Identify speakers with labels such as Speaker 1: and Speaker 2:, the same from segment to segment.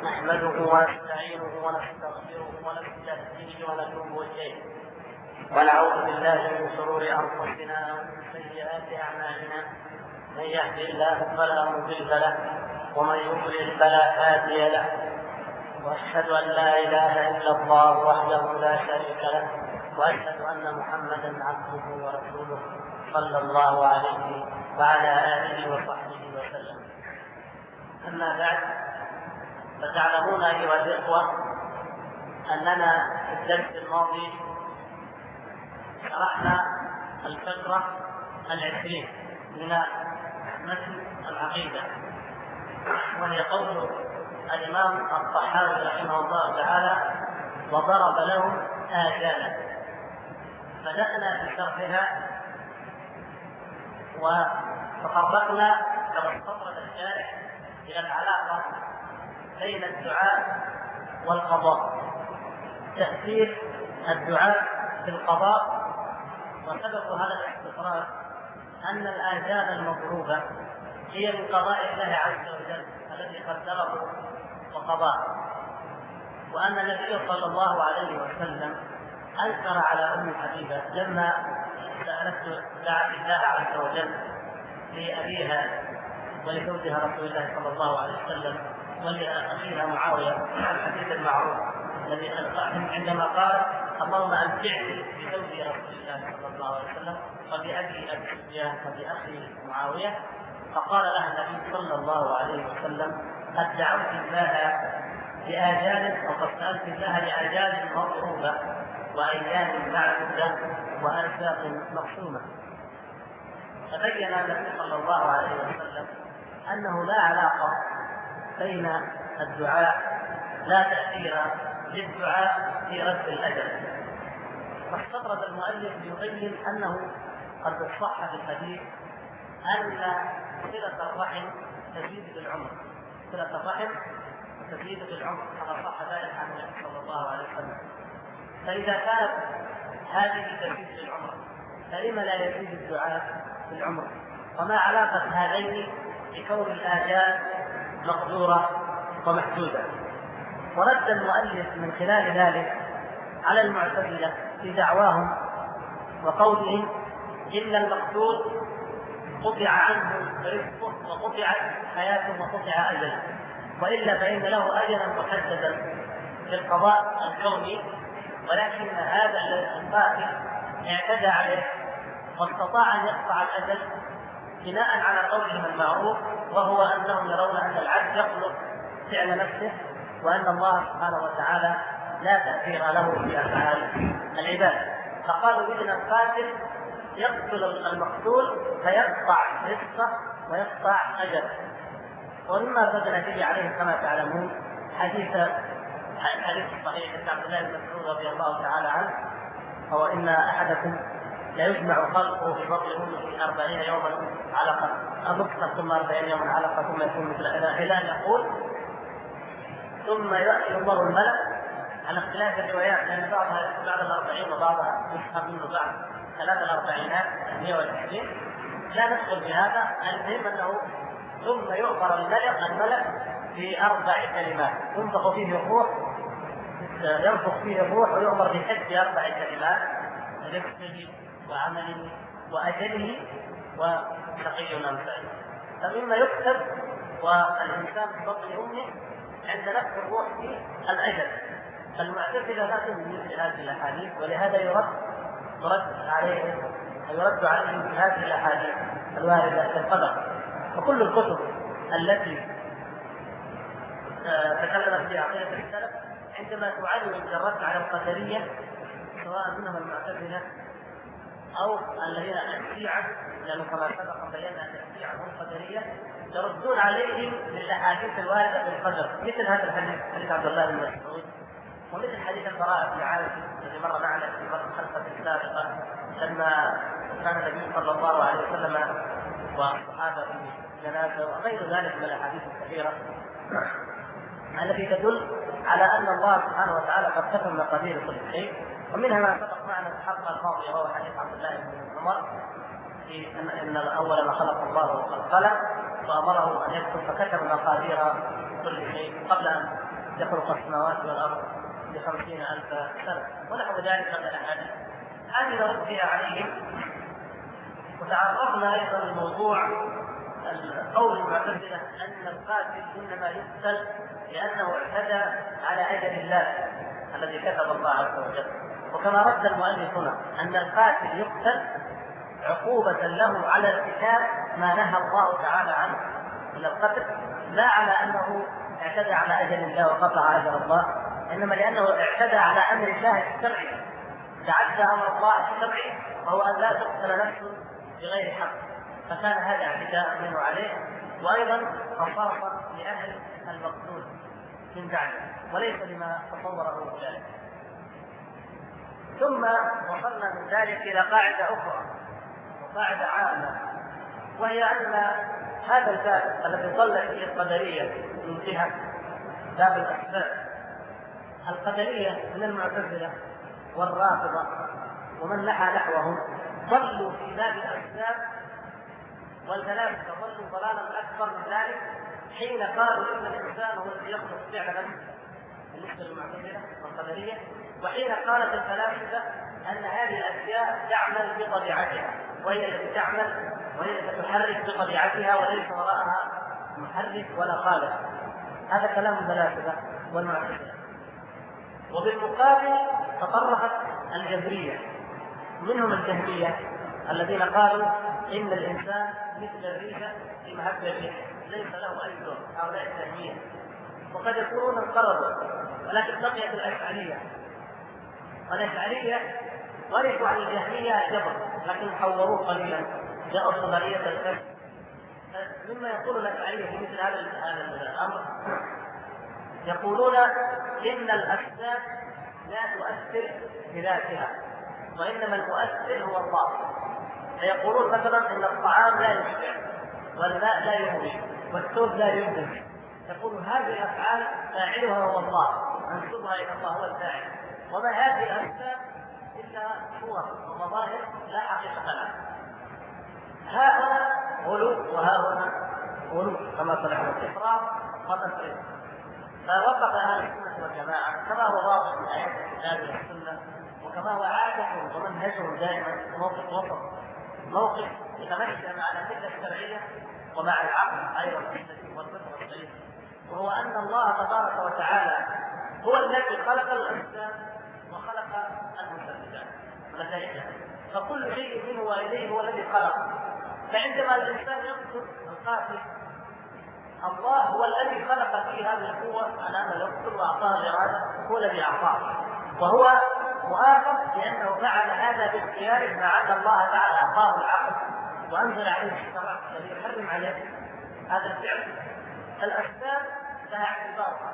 Speaker 1: نحمده ونستعينه ونستغفره ونستهديه ونتوب إليه ونعوذ بالله من شرور أنفسنا ومن سيئات أعمالنا. من يهد الله فلا مضل له ومن يضلل فلا هادي له، وأشهد أن لا إله إلا الله وحده لا شريك له، وأشهد أن محمدا عبده ورسوله صلى الله عليه وعلى آله وصحبه وسلم. أما بعد، فتعلمون أيها الإخوة أننا في الدرس الماضي شرحنا الفقرة 20 من متن العقيدة، وهي قول الإمام الطحاوي رحمه الله تعالى: وضرب لهم آجالا. بدأنا في شرحها وتطرقنا كما استطرد الشارح إلى العلاقة بين الدعاء والقضاء، تأثير الدعاء في القضاء. وسبب هذا الاستطراد أن الآجال المضروبة هي من قضاء الله عز وجل الذي قدره وقضاه، وأن النبي صلى الله عليه وسلم أنكر على أم حبيبة لما سألته دعت الله عز وجل لأبيها ولزوجها رسول الله صلى الله عليه وسلم ولأخيها معاوية الحديث المعروف الذي عندما قال: اللهم أمتعني بزوج رسول الله صلى الله عليه وسلم وبأبي أبي سفيان وبأخي معاوية. فقال لها النبي صلى الله عليه وسلم: قد دعوت الله بآجال، أو قد سألت الله لآجال مضروبة وأيام معدودة وأرزاق مقسومة. فبين النبي صلى الله عليه وسلم أنه لا علاقة بين الدعاء، لا تأثير للدعاء في رد الأجل. واستطرد المؤلف ليبين أنه قد صح في الحديث أن صلة الرحم تزيد بالعمر، صلة الرحم تزيد بالعمر كما صح ذلك عن النبي صلى الله عليه وسلم. فإذا كانت هذه تزيد بالعمر فلما لا يزيد الدعاء بالعمر؟ وما علاقة هذين بكون الآجال مقدورة ومحدودة؟ ورد المؤلف من خلال ذلك على المعتزلة في دعواهم وقولهم: إن المقتول قطع عنه رزقه وقطعت حياته وقطع أجله، وإلا فإن له أجلا محددا في القضاء الكوني، ولكن هذا القاتل اعتدى عليه واستطاع أن يقطع الأجل بناء على قولهم المعروف، وهو أنهم يرون أن العبد يخلق فعل نفسه، وأن الله سبحانه وتعالى لا تأثير له في أفعال العباد. فقالوا إن القاتل يقتل المقتول فيقطع رزقه ويقطع أجله. ومما بدنا فيه عليه كما تعلمون حديث صحيح عبد الله بن مسعود رضي الله تعالى عنه: هو إن أحدكم لا يجمع خلقه في بطن أمه 40 يوما علقة نطفة، ثم 40 يوما علقة، ثم يكون مثل إلى أن يقول ثم يأتي الله الملك، على اختلاف الروايات، لأن بعضها بعد 40 وبعضها يسحب منه بعد 43 120. لا ندخل في هذا، المهم أنه ثم يؤمر الملك ب4 كلمات ينفخ فيه الروح ويؤمر بحفظ 4 كلمات: رزقه وعمله وأجله وشقي أم سعيد. فمما يكتب والإنسان في بطن أمه عند نفس الروح في الأجل. فالمعتزلة لا تؤمن مثل هذه الأحاديث، ولهذا يرد عليهم في هذه الأحاديث الواردة في القدر. وكل الكتب التي تكلمت في عقيدة السلف عندما تعلم الرد على القدرية، سواء منهم المعتزلة أو الذين الشيعة، لأنه كما سبق بينا أن الشيعة هم القدرية، يردون عليهم بالأحاديث الواردة بالقدر، مثل هذا حديث عبد الله بن مسعود، ومثل حديث البراء بن عازب الذي مر معنا في مرة الخلفة السابقة لما كان النبي صلى الله عليه وسلم والصحابة في جنازة، وغير ذلك من الأحاديث الكثيرة التي تدل على أن الله سبحانه وتعالى قد كتب مقادير كل شيء. ومنها ما سبق معنا في الحلقة الماضية وهو حديث عبد الله بن عمر في أن أول ما خلق الله القلم وأمره أن يكتب، فكتب مقادير كل شيء قبل أن يخلق السماوات والأرض ب50,000 سنة ونحو ذلك من الأحاديث. هذه نرد فيها عليهم. وتعرفنا أيضا الموضوع قول المعتزلة أن القاتل إنما يقتل لأنه اعتدى على أجل الله الذي كتب الله عز وجل. وكما رد المؤلف هنا أن القاتل يقتل عقوبة له على ارتكاب ما نهى الله تعالى عنه من القتل، لا على أنه اعتدى على أجل الله وقطع أجل الله، إنما لأنه اعتدى على أمر الله الشرعي، تعدى أمر الله الشرعي وهو أن لا تقتل نفس بغير حق، فكان هذا اعتداء منه عليه، وأيضا مصارفة لأهل المقتول من بعده وليس لما تصوره ذلك. ثم وصلنا من ذلك إلى قاعدة أخرى وقاعدة عامة، وهي أن هذا الباب الذي طلع فيه القدرية من جهة باب الأسباب، القدرية من المعتزلة والرافضة ومن نحى نحوهم ضلوا في باب الأسباب، والفلاسفة ضلوا ضلالا أكبر من ذلك حين قالوا إن الإنسان هو الذي يخلق فعل نفسه بالنسبة للمعتزلة والقدرية، وحين قالت الفلاسفة أن هذه الأشياء تعمل بطبيعتها وهي التي تعمل وهي التي تحرك بطبيعتها وليس وراءها محرك ولا خالق. هذا كلام الفلاسفة والمعتزلة. وبالمقابل تطرقت الجبرية، منهم الجهمية الذين قالوا إن الإنسان مثل الريشة في مهب الريح ليس له أي دور، هؤلاء الجهمية، وقد يكونون انقرضوا، ولكن بقيت الأشعرية، والأشعرية ورثوا عن الجهمية جبر لكن حوروه قليلا، جاءوا صدرية الكشف. مما يقول الأشعرية في مثل هذا الأمر يقولون إن الأسباب لا تؤثر بذاتها وإنما المؤثر هو الله. فيقولون مثلا إن الطعام لا يشبع والماء لا يروي والثوب لا يبدل، يقول هذه الأفعال فاعلها هو الله، منسوبها إلى الله هو الفاعل، وما هذه الأسباب إلا صور ومظاهر لا حقيقة لها. ها هنا غلو وها هنا غلو كما طلع الإفراط والتفريط. فوقف أهل السنة والجماعة كما هو واضح من آيات الكتاب والسنة وكما هو عادتهم ومنهجهم دائما موقف وسط، موقف يتمشى مع الأدلة الشرعية ومع العقل أيضا والفطرة السليمة، وهو أن الله تبارك وتعالى هو الذي خلق الإنسان وخلق المسببات ونتائجها، فكل شيء منه وإليه هو الذي خلق. فعندما الإنسان يقتل القاتل الله هو الذي خلق فيه هذه القوة على أن يقتل وأعطاه الإرادة، هو الذي أعطاه، وهو مؤاخذ لأنه فعل هذا باختياره مع أن الله تعالى أعطاه العقل وأنزل عليه الشرع الذي يحرم عليه هذا الفعل. الأسباب لها اعتبارها.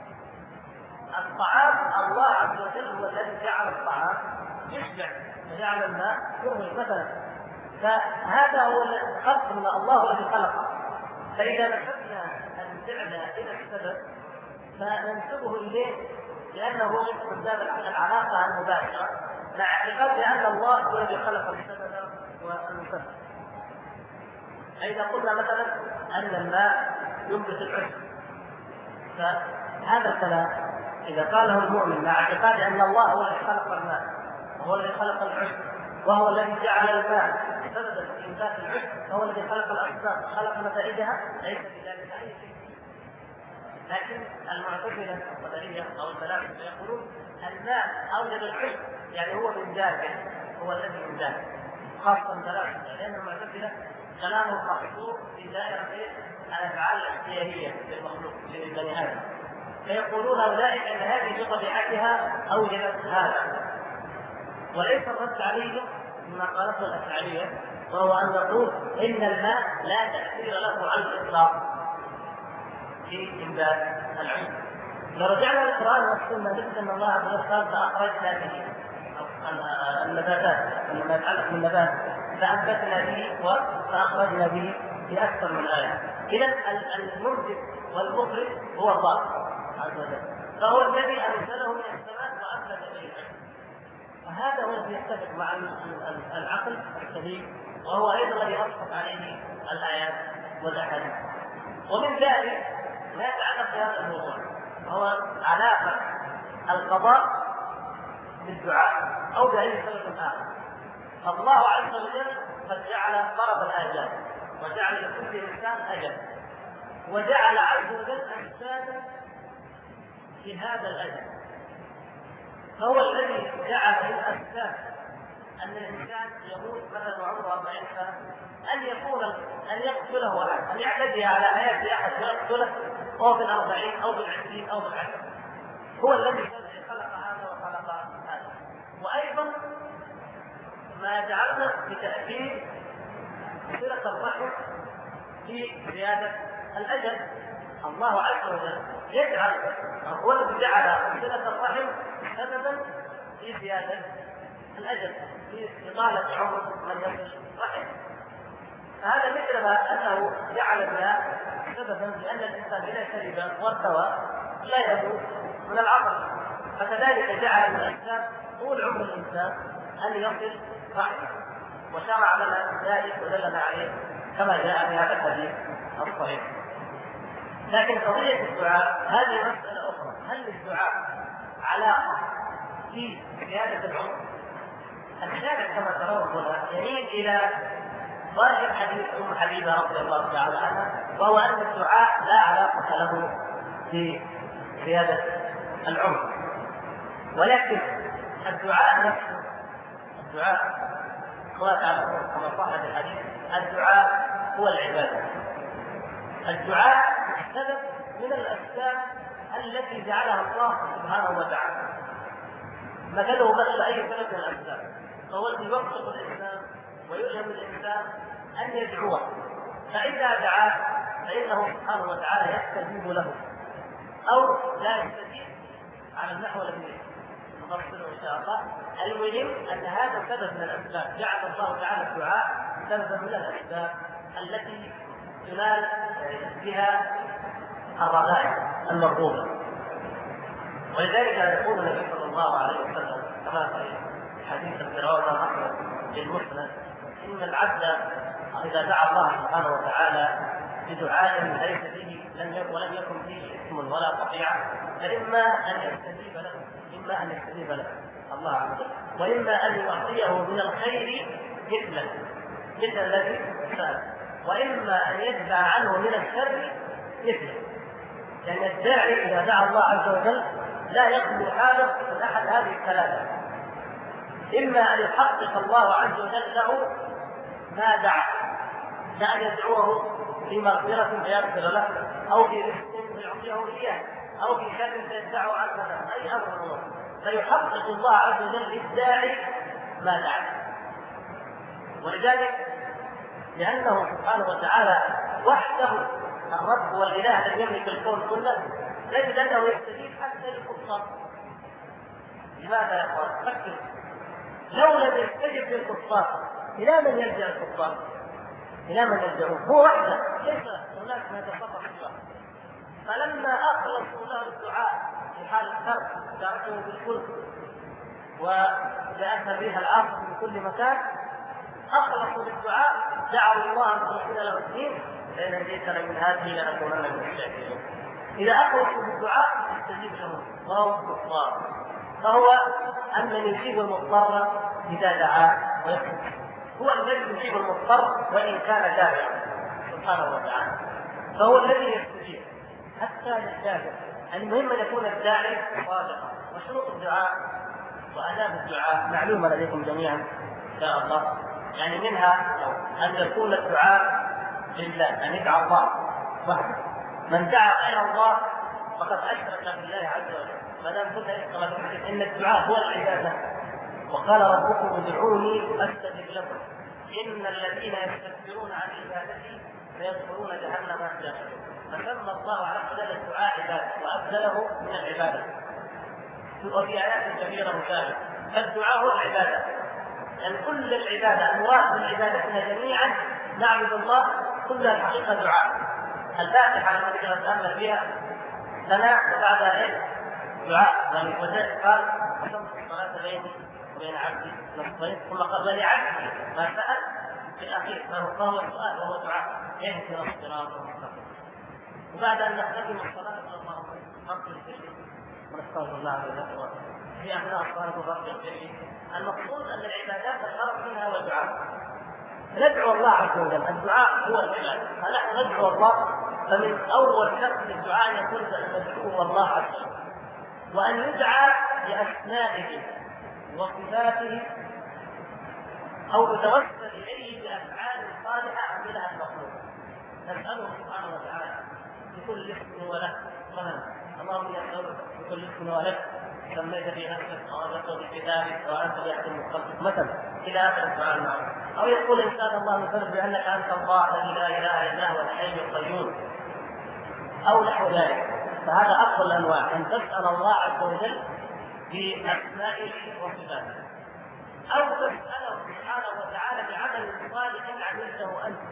Speaker 1: الطعام الله عز وجل هو الذي جعل الطعام يشبع وجعل الماء يروي مثلا، فهذا هو الخلق من الله الذي خلقه. فإذا نسبنا الفعل إلى السبب فننسبه إليه لأنه من باب العلاقة المباشرة مع اعتقاد أن الله هو الذي خلق السبب والمسبب. فإذا قلنا مثلا أن الماء ينبت العشب، فهذا الكلام إذا قاله المؤمن مع اعتقاد أن الله هو الذي خلق الماء وهو الذي خلق العشب وهو الذي جعل الماء سببا في إنبات العشب وهو الذي خلق الأسباب خلق نتائجها، ليس بذلك أي شيء. لكن المعتزلة القدرية أو الفلاسفة يقولون الماء أوجد العشب، يعني هو من ذاته، هو الذي من ذاته، خاصة الفلاسفة لأن المعتزلة كلامهم محصور في دائرة الأفعال الاختيارية للمخلوق للبني آدم، فيقولون أولئك أن هذه بطبيعتها أوجدت هذا، وليس الرد عليهم مما قالته الأشعرية وهو أن نقول إن الماء لا تأثير له على الإطلاق في إنبات العشب. لو رجعنا للقرآن والسنة نجد أن الله عز وجل قال فأخرجنا به النباتات لما يتعلق بالنبات فأنبتنا به فأخرجنا به في أكثر من آية. إذا المنبت والمخرج هو الله عز وجل، فهو الذي أنزله من السماء وأنبت به العشب، فهذا هو الذي يتفق مع العقل السليم، وهو أيضا الذي أصبح عليه الآيات والأحاديث. ومن ذلك ما يتعلق بهذا الموضوع هو علاقة القضاء بالدعاء أو بأي سبب آخر. الله عز وجل قد جعل فرض الآجال وجعل لكل إنسان أجل، وجعل عز وجل أمثالا في هذا الأجل، فهو الذي جعل الأسباب أن الإنسان يموت مثلا وعمره 40 سنة أن يقتله أحد، أن يعتدي على حياة أحد ويقتله أو بال40 أو بال20 أو بال10. هو الذي خلق هذا وخلق هذا. وأيضا ما جعلنا بتأكيد صلة الرحم في زيادة الأجل. الله عز وجل يجعل، هو الذي جعل صلة الرحم سببا في زيادة الأجل، في إطالة عمر من يصل رحمه. فهذا مثل ما أنه جعل بها سببا لأن الإنسان إذا شرب وارتوى لا يموت من العطش، فكذلك جعل من الأسباب طول عمر الإنسان أن يصل رحمه، وشرع لنا ذلك ودلنا عليه كما جاء في هذا الحديث الصحيح. لكن قضية الدعاء هذه مسألة أخرى. هل للدعاء علاقة في زيادة العمر؟ الشارع كما ترون هنا يميل إلى ظاهر حديث أم حبيبة رضي الله تعالى عنها، وهو أن الدعاء لا علاقة له في زيادة العمر، ولكن الدعاء نفسه، الدعاء كما صح في الحديث الدعاء هو العبادة. الدعاء سبب من الأسباب التي جعلها الله سبحانه وتعالى، مثله مثل أي سبب من الأسباب، فهو الذي يوفق الإنسان ويلهم الإنسان أن يدعوه، فإذا دعاه فإنه سبحانه وتعالى يستجيب له أو لا يستجيب على النحو الذي نفصله إن شاء الله. المهم أن هذا سبب من الأسباب، جعل الله تعالى الدعاء سببا من الأسباب التي تنال بها الرغائب المرغوبة. ولذلك يقول النبي صلى الله عليه وسلم كما في حديث الفرعون الأحمد في المسند: إن العبد إذا دعا الله سبحانه وتعالى بدعاء ليس فيه ولم يكن فيه اسم ولا قطيعة، فإما أن يستجيب له، إما أن يستجيب له الله عز وجل، وإما أن يعطيه من الخير مثل الذي سأل، وإما أن يدفع عنه من الشر مثله. لأن يعني الداعي إذا دعا الله عز وجل لا يقبل حاله من أحد هذه الثلاثة: إما أن يحقق الله عز وجل له ما دعا، كأن يدعوه في مغفرة فيغفر له، أو في رزق فيعطيه إياه، أو في شر فيدفعه عنه، أي أمر من الله، فيحقق الله عز وجل للداعي ما دعا. ولذلك لأنه سبحانه وتعالى وحده الرب والإله الذي يملك الكون كله، تجد أنه يستجيب حتى للكفار. لماذا يا أخوان؟ فكروا، لو لم يستجب للكفار إلى من يلجأ الكفار؟ إلى من يلجأون؟ هو وحده، ليس هناك ما يتصرف فيه. فلما أخلصوا له الدعاء في حال الكرب تركوا بالفلك وجاءتها بها الأرض من كل مكان، أخلصوا بالدعاء، دعوا الله مخلصين له الدين: لئن هديتنا من هذه لنكونن من الشاكرين. إذا أخلصوا بالدعاء يستجيب لهم وهو الكفار. فهو أن يجيب المضطر إذا دعاه ويسكت، هو الذي يجيب المضطر وإن كان داعيا سبحانه وتعالى، فهو الذي يستجيب حتى للداعي. المهم أن يكون الداعي صادقا. وشروط الدعاء وآداب الدعاء معلومة لديكم جميعا إن شاء الله. يعني منها أن يكون الدعاء لله، أن يدعى الله وحده. من دعا غير الله فقد أشرك بالله عز وجل، ما دام كنت إن الدعاء هو العبادة. وقال ربكم ادعوني أستجب لكم إن الذين يستكبرون عن عبادتي سيدخلون جهنم داخلين. فسمى الله عز وجل الدعاء عبادة وأبدله من العبادة، وفي آيات كثيرة مشابهة. فالدعاء هو العبادة، يعني كل العبادة المراد من عبادتنا جميعا نعبد الله كلها الحقيقة دعاء. الفاتحة التي نتأمل فيها ثناء وبعدها ايه؟ دعاء. وذلك قال: قسمت الصلاة بيني وبين عبدي نصفين، ثم قال: ولعبدي ما سأل في الأخير، فهو السؤال وهو دعاء: اهدنا الصراط المستقيم. وبعد أن نختم الصلاة صلى الله عليه وسلم استغفر الله عليه في أثناء الصلاة والركوع. المقصود أن العبادات الغرض منها هو الدعاء. ندعو الله عز وجل، الدعاء هو العبادة، فنحن ندعو الله. فمن أول شرط للدعاء يكون أن ندعو الله عز وجل، وأن يدعى بأسمائه وصفاته أو يتوسل إليه بأفعال صالحة عملها المخلوق. نسأله سبحانه وتعالى بكل اسم وله، مثلا اللهم يسألك بكل اسم وله سميت في نفسك أو ذكرت في كتابك وأنت بأحسن خلقك مثلا، إلى آخر الدعاء المعروف. أو يقول إنسان الله مثلا بأنك أنت الله الذي لا إله إلا هو الحي القيوم أو نحو ذلك. فهذا أفضل الأنواع، أن تسأل الله عز وجل بأسمائه وصفاته، أو تسأله سبحانه وتعالى بعمل صالح عملته أنت.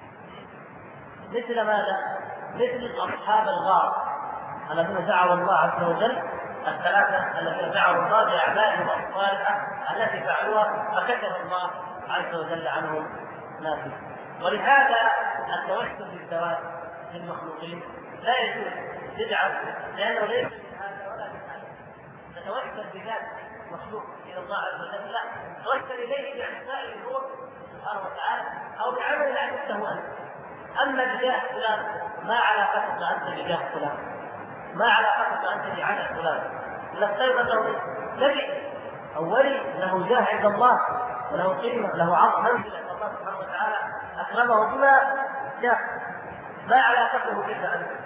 Speaker 1: مثل ماذا؟ مثل أصحاب الغار الذين دعوا الله عز وجل، الثلاثة الذين دعوا الله بأعمالهم الصالحة التي فعلوها فكتب الله عز وجل عنهم نافذ. ولهذا التوسل بالذوات للمخلوقين لا يجوز بدعة، لأنه ليس من هذا ولا من هذا. تتوسل بذات مخلوق إلى الله عز وجل، لا، توسل إليه بأسمائه هو سبحانه وتعالى أو بعمل عملته أنت. أما بجاه فلان ما علاقتك أنت بجاه فلان، ما علاقتك أنت بعمل فلان. نفترض أنه نبي أو ولي له جاه عند الله وله قيمة له عظم منزلة عند الله سبحانه وتعالى أكرمه بما جاء، ما علاقته بك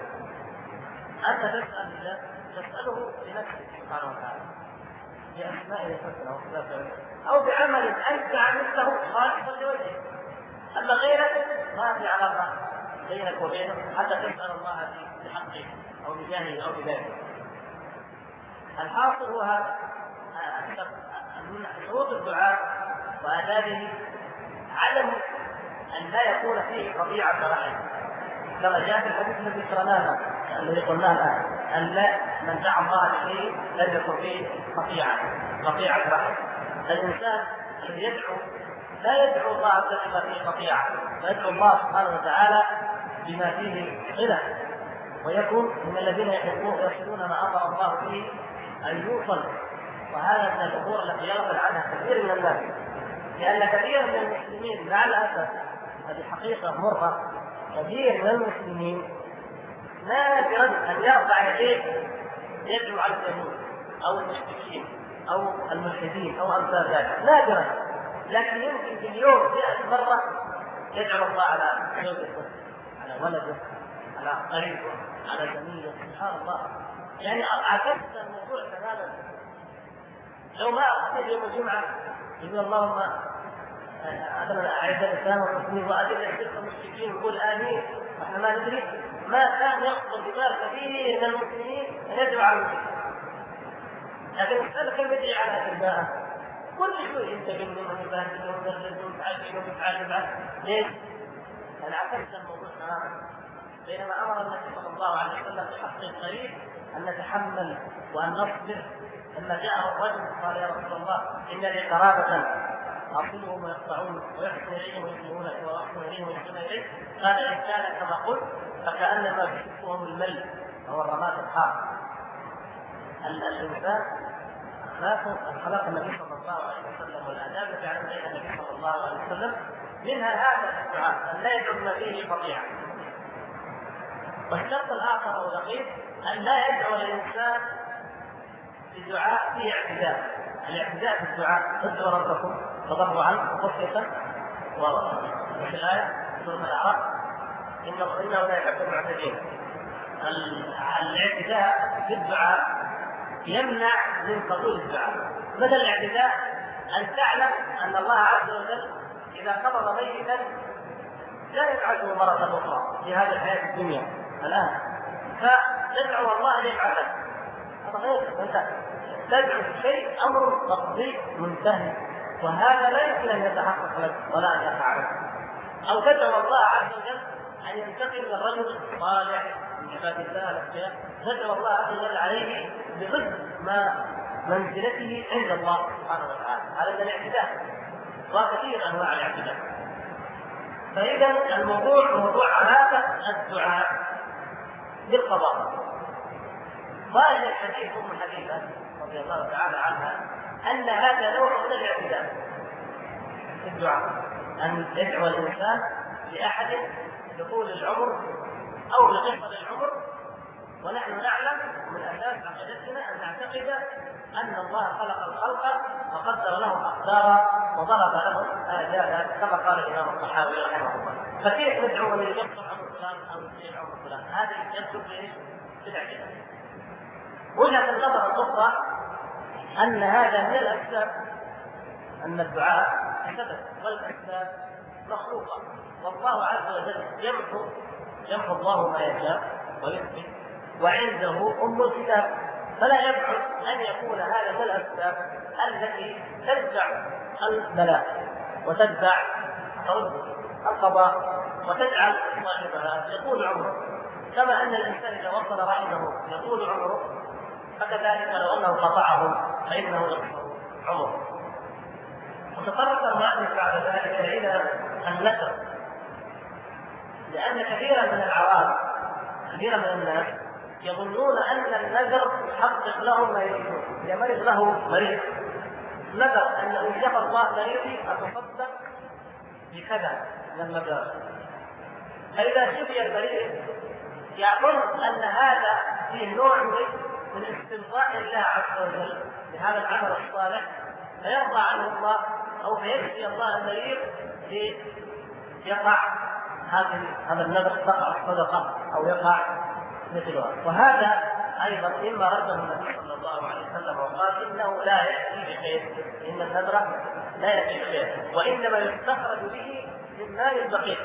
Speaker 1: أنت تسأل الله، تسأله لنفسك سبحانه وتعالى بأسمائه وصفاته وصفاته أو بعمل أنت عملته خالصا لوجهه. أما غيرك ما في علاقة بينك وبينه حتى تسأل الله بحقه أو بجاهه أو بذاته. الحاصل هو هذا من شروط الدعاء وآدابه عدم أن لا يكون فيه قطيعة رحم، كما جاء في الحديث الذي ذكرناه الذي قلناه الآن، أن لا من دعا الله بشيء لم يكن فيه قطيعة رحم. الإنسان الذي يدعو لا يدعو الله عز وجل بما فيه قطيعة، ويدعو الله سبحانه وتعالى بما فيه غنى، ويكون من الذين يحبون ما أمر الله به أن يوصل. وهذا من الأمور التي يغفل عنها كثير من الناس، لأن كثير من المسلمين مع الأسف، هذه حقيقة مرة، كثير من المسلمين نادرا أن يرفع يديه يدعو على اليهود أو المشركين أو الملحدين أو أمثال ذلك، نادرا. لكن يمكن في اليوم 100 مرة يدعو الله على زوجته، على ولده، على قريبه، على زميله، سبحان الله. يعني عكست الموضوع تماما. لو ما أخذ يوم الجمعة يقول اللهم أعز الإسلام والمسلمين وأذل الشرك والمشركين ويقول آمين، احنا ما ندري، ما كان يخطر ببال كثير من المسلمين أن يدعو على المشركين. لكن السلف كم يدعي على أتباعه كل شوي انت منهم ومباهدين ومدرسين ومتعلمين ومتعلمات. ليش؟ لأن عكست الموضوع تماما. بينما أمر النبي صلى الله عليه وسلم بحق القريب أن نتحمل وأن نصبر. لما جاءه الرجل قال يا رسول الله إن لي قرابة أصلهم ويقطعون ويحسن إليهم ويسلمون ويحسن إليهم ويحسن إليه، قال إن كان كما قلت فكأنما يحبهم المل أو الرماد الحار. الإنسان أخلاق النبي صلى الله عليه وسلم والآداب التي علمها النبي صلى الله عليه وسلم منها هذا الدعاء أن لا يدعو ما فيه قطيعة. والشرط الآخر أو الأخير أن لا يدعو الإنسان بدعاء فيه اعتداء. الاعتداء في الدعاء ادعوا ربكم تضرعا وخفية، وفي الآية سورة الأعراف إنه لا يحب المعتدين. الاعتداء في الدعاء يمنع من قبول الدعاء. مثل الاعتداء أن تعلم أن الله عز وجل إذا قبض ميتا لا يبعثه مرة أخرى في هذه الحياة الدنيا الآن، فتدعو الله أن يبعثه. هذا غير تدعو شيء أمر تقضي منتهي، وهذا لا يمكن أن يتحقق لك ولا أن يقع لك. أو تدعو الله عز وجل أن ينتقل من الرجل الصالح من عباد الله الأشقياء، تدعو الله عز وجل عليه بضد ما منزلته عند الله سبحانه وتعالى. هذا من الاعتداء، وكثير أنواع الاعتداء. فإذا الموضوع موضوع علاقة الدعاء بالقضاء. ظاهر الحديث ام حبيبه رضي الله تعالى عنها ان هذا نوع من الاعتداء في الدعاء، ان يدعو الانسان لاحد دخول العمر او بقصر العمر، ونحن نعلم من اساس عقيدتنا ان نعتقد ان الله خلق الخلق وقدر لهم اقدارا وضرب لهم اجالا كما قال الامام الطحاوي رحمه الله. فكيف ندعو من يقصر عمر فلان او يطيل عمر فلان؟ هذه يدخل في الاعتداء. وجهة النظر الأخرى أن هذا من الأسباب، أن الدعاء سبب والأسباب مخلوقة، والله عز وجل يمحو الله ما يشاء ويثبت وعنده أم الكتاب، فلا يبعد أن يكون هذا من الأسباب التي تدفع البلاء وتدفع القضاء وتجعل صاحبها يطول عمره، كما أن الإنسان إذا وصل رحمه يطول عمره، فكذلك لو أنه قطعه فإنه يقصر عمره. وتطرق المؤلف بعد ذلك إلى النذر، لأن كثيرا من العوام كثيرا من الناس يظنون أن النذر يحقق لهم ما يريدون. إذا مرض له مريض نذر أن إن شاء الله مريضي أتصدق بكذا من المبلغ، فإذا شفي المريض يظن أن هذا فيه نوع من استرضاء الله عز وجل بهذا العمل الصالح، فيرضى عنه الله او فيشفي الله المريض يقع هذا النذر، تقع الصدقه او يقع مثلها. وهذا ايضا مما رده النبي صلى الله عليه وسلم وقال انه لا ياتي بخير، ان النذر لا ياتي بخير وانما يستخرج به من مال البخيل.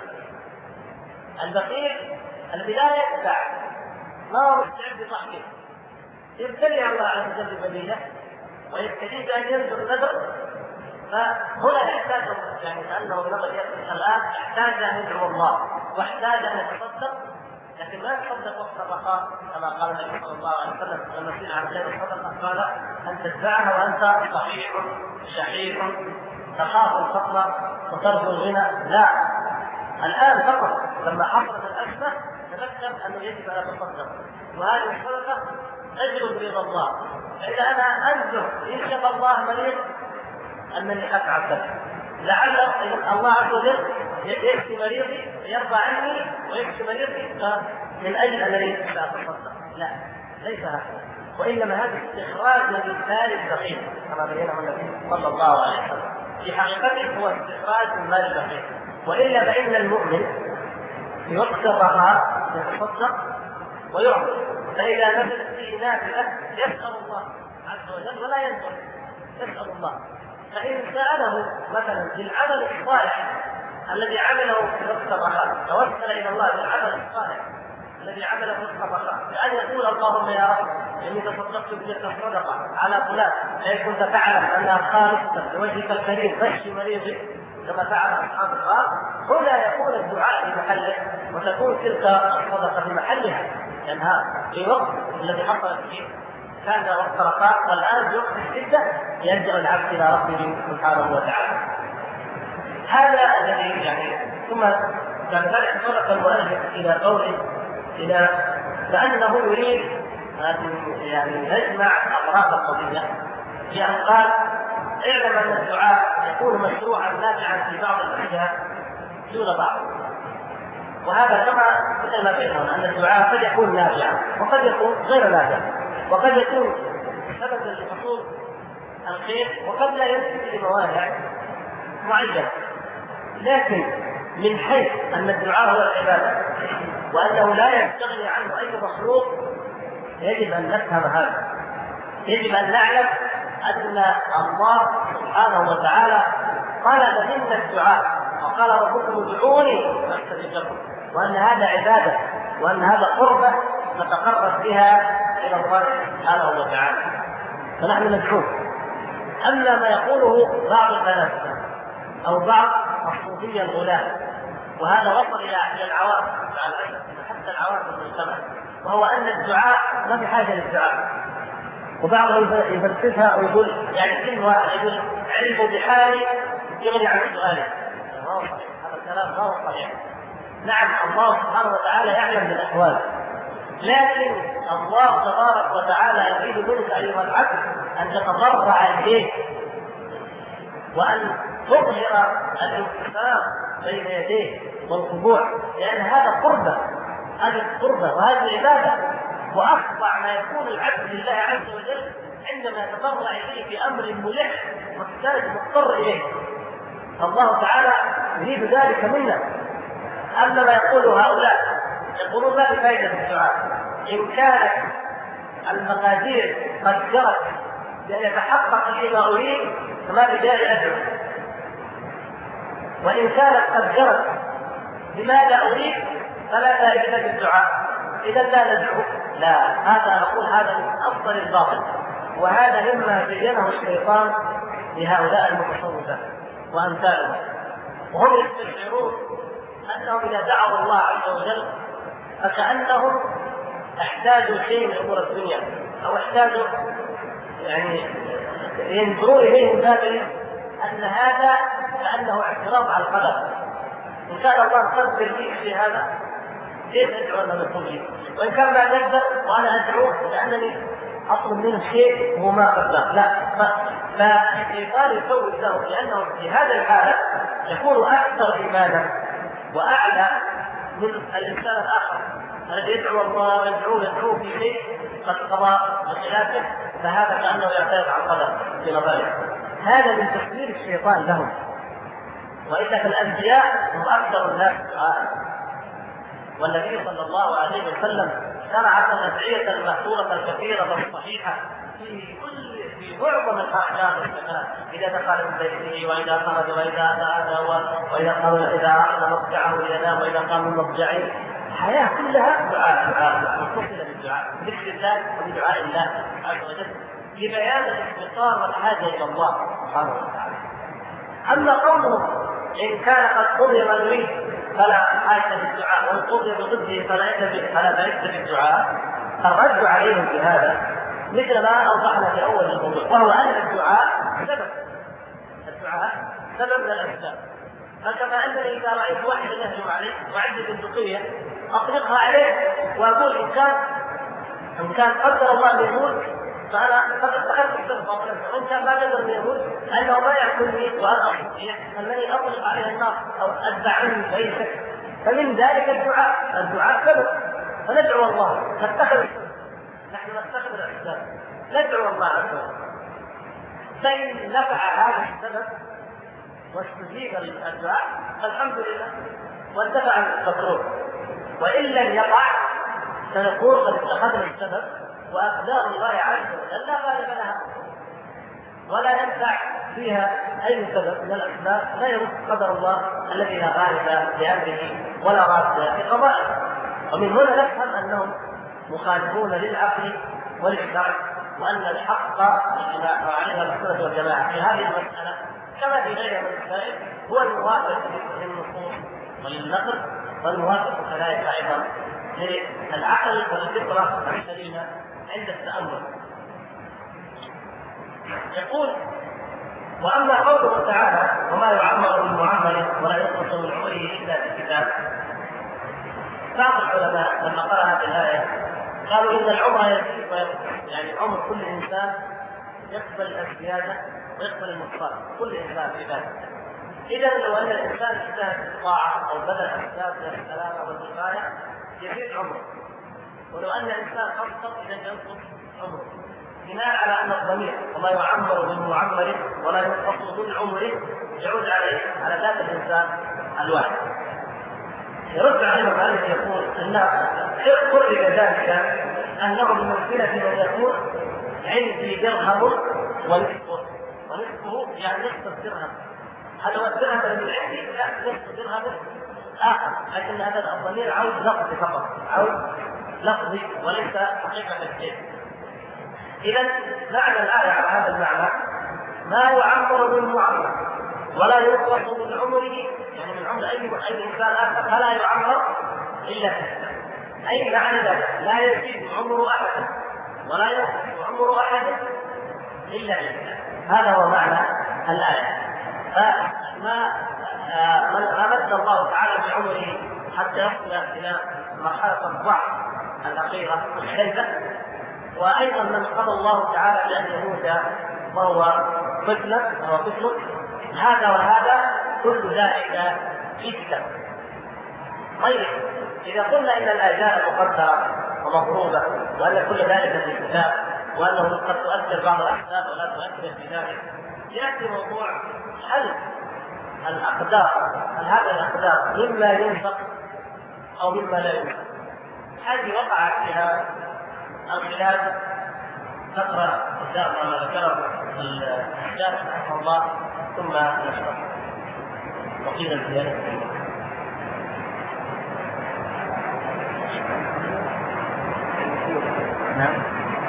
Speaker 1: البخيل الذي لا يتبع ما هو مستعد بصحبه يبتلي الله عز وجل ببديله ويستجيب ان ينذر النذر، فهنا يحتاج يعني كانه نظر الان يحتاج ان يدعو الله واحتاج ان يتصدق، لكن ما يتصدق وقت الرخاء كما قال النبي صلى الله عليه وسلم لما سئل عن خير الصدقه قال ان تدفعها وانت صحيح شحيح تخاف الفقر وترجو الغنى. لا، الان فقط لما حصلت الازمه تذكر انه يجب ان يتصدق، وهذه الصدقه اجر برضا الله. فاذا انا انذر ان شاء الله مريض انني افعل كذا، لعل الله عز وجل يشفي مريضي يرضى عني ويشفي مريضي من اجل انني ساتصدق. لا، ليس هكذا، وانما هذا استخراج من مال البخيل كما بينه النبي صلى الله عليه وسلم، في حقيقته هو استخراج من مال البخيل. والا فان المؤمن في وقت الرخاء يتصدق ويعطي، فإذا نزلت فيه نافلة يسأل الله عز وجل ولا ينظر، يسأل الله. فإن سأله مثلا بالعمل الصالح الذي عمله في وقت الرخاء، توسل إلى الله بالعمل الصالح الذي عمله في وقت الرخاء، بأن يقول اللهم يا رب إني تصدقت بتلك الصدقة على فلان، فإن كنت تعلم أنها خالصة لوجهك الكريم فاشفي مريضي كما فعل أصحاب الغار، هنا يكون الدعاء في محله وتكون تلك الصدقة في محلها، لأنها في وقت الذي حصلت فيه كان وقت رخاء، والآن في وقت الشدة يلجأ العبد إلى ربه سبحانه وتعالى. هذا الذي يعني ثم بعد ذلك طرق المؤلف إلى قوله إلى كأنه يريد أن يعني يجمع أطراف القضية، في أن قال اعلم أن الدعاء يكون مشروعا نافعا في بعض الأشياء دون بعض، وهذا كما مثل ما بينهم أن الدعاء قد يكون نافعا وقد يكون غير نافع، وقد يكون سببا لحصول الخير وقد لا ينتهي لموانع معينة. لكن من حيث أن الدعاء هو العبادة وأنه لا يستغني عنه أي مخلوق، يجب أن نفهم هذا، يجب أن نعلم أن الله سبحانه وتعالى طلب منا الدعاء وقال ربكم ادعوني أستجب لكم، وأن هذا عبادة وأن هذا قربة نتقرب بها إلى الله سبحانه وتعالى، فنحن ندعوه. أما ما يقوله بعض الفلاسفة أو بعض الصوفية الغلاة، وهذا وصل إلى العوام مع الأسف حتى العوام في المجتمع، وهو أن الدعاء ما في حاجة للدعاء، وبعضهم يفلسفها ويقول يعني كلمة واحدة يقول علم بحالي يغني عن سؤالي. ما هو صحيح، هذا الكلام ما هو صحيح. نعم الله سبحانه وتعالى يعلم بالأحوال لكن الله تبارك وتعالى يريد منك أيها العبد أن تتضرع إليه وأن تظهر الانكسار بين يديه والخضوع، لأن هذا قربة، هذه القربة وهذه عبادة، وأخضع ما يكون العبد لله عز وجل عندما يتضرع إليه في أمر ملح محتاج مضطر إليه. الله تعالى يريد ذلك منا. أما ما يقوله هؤلاء يقولون ما بفائدة الدعاء، إن كانت المقادير قد جرت بأن يتحقق لي ما أريد فما بداعي أدعو، وإن كانت قد جرت بما لا أريد فلا فائدة في الدعاء، إذا لا ندعو. لا، هذا نقول هذا من أفضل الباطل، وهذا مما زينه الشيطان لهؤلاء المتصوفة وأمثالهم، وهم يستشعرون أنهم إذا دعوا الله عز وجل فكأنهم احتاجوا شيء من أمور الدنيا، أو احتاجوا يعني ينظرون إليه من باب أن هذا كأنه اعتراض على القدر. إن كان الله قدر لي في هذا كيف أدعو أن يكون لي؟ وإن كان ما قدر وأنا أدعوه لأنني أطلب منه شيء هو ما قدر. لا، فالشيطان يسوي له لأنه في هذا الحالة يكون أكثر إيمانا وأعلى من الإنسان الآخر الذي يدعو الله ويدعوه في شيء قد قضى بخلافه، فهذا كأنه يعترض على القدر في نظره. هذا من تسوير الشيطان لهم. وإلا فالأنبياء هم أكثر الناس دعاء، والنبي صلى الله عليه وسلم شرع الأدعية المأثورة الكثيرة الصحيحة في معظم الأحكام والزكاة، إذا دخل من بيته وإذا خرج وإذا أخذ مضجعه إذا نام وإذا قام من مضجعه، الحياة كلها دعاء متصلة بالدعاء، ذكر الله وبدعاء الله عز وجل لبيان الافتقار والحاجة إلى الله سبحانه وتعالى. أما قولهم إن كان قد قضي ما نريد فلا حاجة بالدعاء، وإن قضي بضده فلا بأس بالدعاء، الرد عليهم بهذا مثل ما أوضحنا في أول الموضوع، وهو أن الدعاء سبب من الأسباب. فكما أنني إذا رأيت واحد يهجم عليه وعندي بندقية أطلقها عليه وأقول إن كان قدر الله أن يموت فأنا قد اتخذت السبب، وإن كان ما قدر أن يموت أنه ما يأكلني وأنا أستطيع أنني أطلق عليه النار أو أتبع عنه بأي شكل. فمن ذلك الدعاء سبب، فندعو الله نتخذ السبب، نحن نتخذ الأسباب ندعو الله عز وجل. فإن نفع هذا السبب واستجيب الدعاء فالحمد لله وانتفع المكروه، وإن لم يقع سنقول قد اتخذنا السبب وأقدار الله عز وجل لا غالب لها ولا ينفع فيها أي سبب من الأسباب، لا يرد قدر الله الذي لا غالب لأمره ولا راد لقضائه. ومن هنا نفهم أنهم مخالفون للعقل وللشرع، وأن الحق عليها السنة والجماعة في هذه المسألة كما في غيرها من المسائل هو الموافق للنصوص وللنقل، والموافق كذلك أيضا للعقل والفطرة السليمة عند التأمل. يقول: وأما قوله تعالى: وما يعمر من معمر ولا ينقص من عمره إلا في كتاب. بعض العلماء لما قرأ هذه الآية قالوا إن العمر يزيد وينقص، يعني عمر كل إنسان يقبل الزيادة ويقبل النقصان، كل إنسان في ذلك. إذا لو أن الإنسان اجتهد في الطاعة أو بذل أسباب السلامة والكفاية يزيد عمره، ولو أن الإنسان خطط إذا ينقص عمره، بناء على أن الضمير وما يعمر من معمر ولا ينقص من عمره يعود على ذات الإنسان الواحد. يرد عليه المؤلف يقول أن قرب ذلك أنه بمنزلة من يقول عندي درهم ونصفه يعني نصف الدرهم. هل هو الدرهم الذي عندي؟ لا، نصف درهم آخر، لكن هذا الضمير عود لفظي فقط، عود لفظي وليس حقيقة الشيء. إذا معنى الآية على هذا المعنى: ما يعمر من معمر ولا ينقص من عمره، يعني من عمر أي إنسان آخر فلا يعمر إلا كذا. أي معنى ذلك: لا يزيد عمر أحد ولا ينقص عمر أحد إلا كذا. هذا هو معنى الآية. فما مد الله تعالى بعمره حتى يصل إلى مرحلة الضعف الأخيرة الشيبة، وأيضا من قضى الله تعالى بأن يموت وهو طفل هذا وهذا كل ذلك في كتاب. طيب إذا قلنا إن الآجال مقدرة ومفروضة وأن كل ذلك في الكتاب وأنه قد تؤثر بعض الأحداث ولا تؤثر في ذلك، يأتي موضوع هل هذه الأقدار مما ينفق أو مما لا ينفق. هذه وقع فيها الخلاف. نقرأ كتاب ما ذكره الشيخ رحمه الله ثم نشرح وقيل الزيادة. نعم.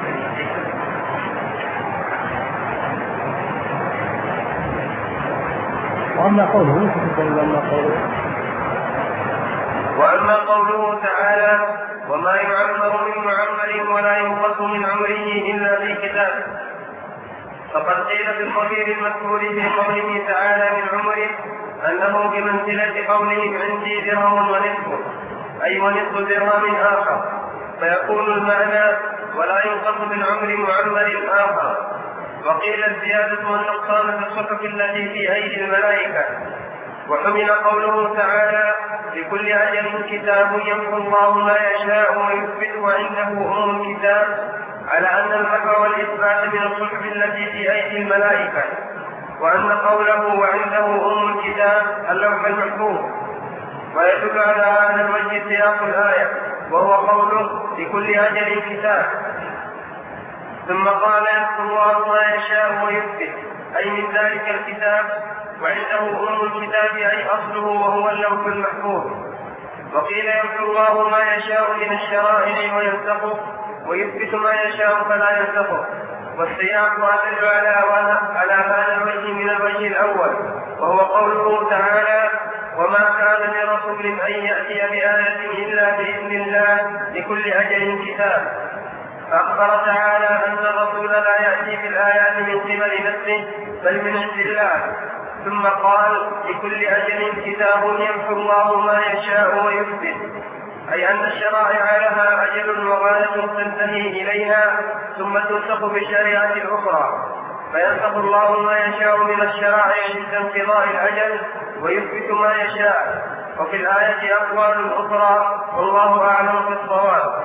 Speaker 2: وأما قوله تعالى وما يعمر من معمر ولا ينقص من عمره إلا في كتاب، فقد قيل في الخبير المذكور في قوله تعالى من عمره أنه بمنزلة قوله عندي درهم ونصف، أي ونصف درهم آخر، فيكون المعنى ولا ينقص من عمر معمر آخر. وقيل الزيادة والنقصان في الصحف التي في أيدي الملائكة. وحمل قوله تعالى لكل أجل كتاب يمحو الله ما يشاء ويثبت وعنده أم الكتاب على أن الحق والإثبات من الصحف التي في أيدي الملائكة، وأن قوله وعنده أم الكتاب اللوح المحفوظ. ويدل على هذا الوجه سياق الآية وهو قوله لكل أجل كتاب. ثم قال يمحو الله ما يشاء ويثبت، أي من ذلك الكتاب، وعنده أم الكتاب أي أصله وهو اللوح المحفوظ. وقيل يمحو الله ما يشاء من الشرائع وينسخه، ويثبت ما يشاء فلا ينسخه. والسياق يدل على هذا الوجه من الوجه الأول، وهو قوله تعالى وما كان لرسول أن يأتي بآية إلا بإذن الله لكل أجل كتاب. أخبر تعالى أن الرسول لا يأتي بالآيات من قبل نفسه بل من عند الله. ثم قال لكل أجل كتاب يمحو الله ما يشاء ويثبت، أي أن الشرائع لها أجل وغاية تنتهي إليها ثم تنسخ بالشريعة الأخرى، فينسخ الله ما يشاء من الشرائع عند انقضاء الأجل ويثبت ما يشاء. وفي الآية أقوال أخرى والله أعلم بالصواب.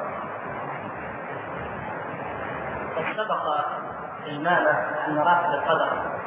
Speaker 1: سبق المعنى أن مراتب القدر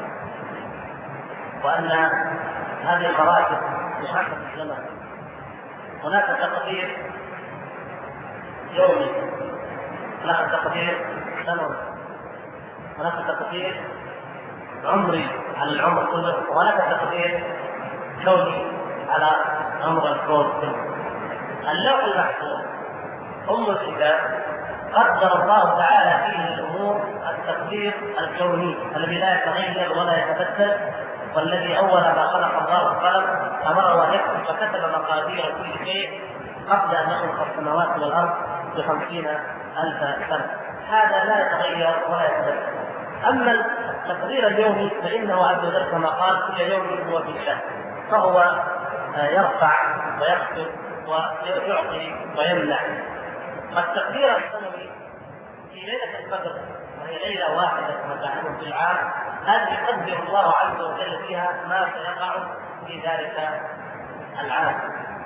Speaker 1: وأن هذه المراتب بحسب الزمن، هناك تقدير يومي، هناك تقدير سنوي، هناك تقدير عمري على العمر كله، وهناك تقدير كوني على عمر الكون كله. اللوح المحفوظ أم الكتاب قدر الله تعالى فيه الأمور التقدير الكوني الذي لا يتغير ولا يتبدل، والذي أول ما خلق الله القلم أمره أن يكتب فكتب مقادير كل شيء قبل أن يخلق السماوات والأرض ب50,000 سنة. هذا لا يتغير ولا يتبدل. أما التقدير اليومي فإنه عز وجل كما قال كل يوم هو في شأن، فهو يرفع ويخفض ويعطي ويمنع. والتقدير السنوي في ليلة القدر وهي ليلة واحدة كما تعلمون في العام، هذه يقدر الله عز وجل فيها ما سيقع في ذلك العام.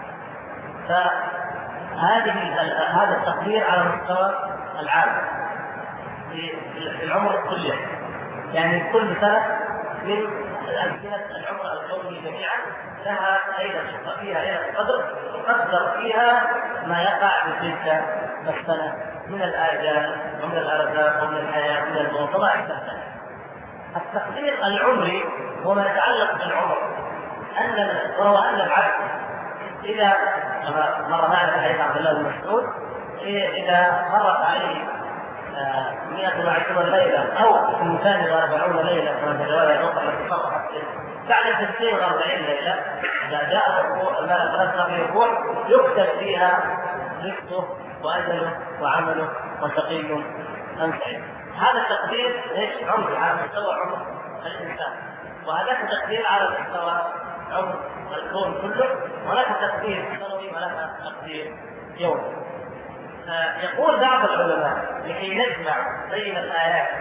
Speaker 1: هذا التقدير على مستوى العام في العمر كله، يعني كل سنة من أمثلة العمر الكوني جميعا لها فيها ليلة القدر تقدر فيها ما يقع في تلك السنة من الآجال ومن الأرزاق ومن الحياة ومن الموت وما أشبه ذلك. التقدير العمري هو ما يتعلق بالعمر، وهو أن العبد إذا مر معنا في حديث عبد الله بن مسعود إذا مرت عليه 120 ليلة أو 240 ليلة كما في الرواية الأخرى التي صرحت بعد 46 ليلة إذا جاء الرسول يكتب فيها رزقه وأجله وعمله وشقي أم سعيد. هذا التقدير عمري على مستوى عمر الإنسان، وهذا تقدير على مستوى عمر الكون كله، وهناك تقدير سنوي وهناك تقدير يومي. يقول بعض العلماء لكي نجمع بين الآيات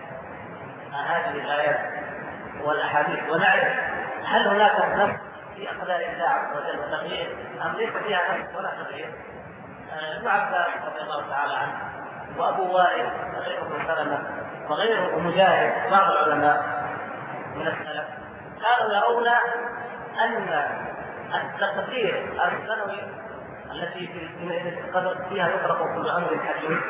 Speaker 1: هذه الآيات والأحاديث ونعرف هل هناك نص في أقدار الله عز وجل وتغيير أم ليس فيها نص ولا تغيير. ابن عباس رضي الله تعالى عنه وأبو وائل وغيره من سلمة وغيره ومجاهد بعض العلماء من السلف كانوا يرون أن التقدير السنوي التي في القدر فيها يطلق كل أمر حكيم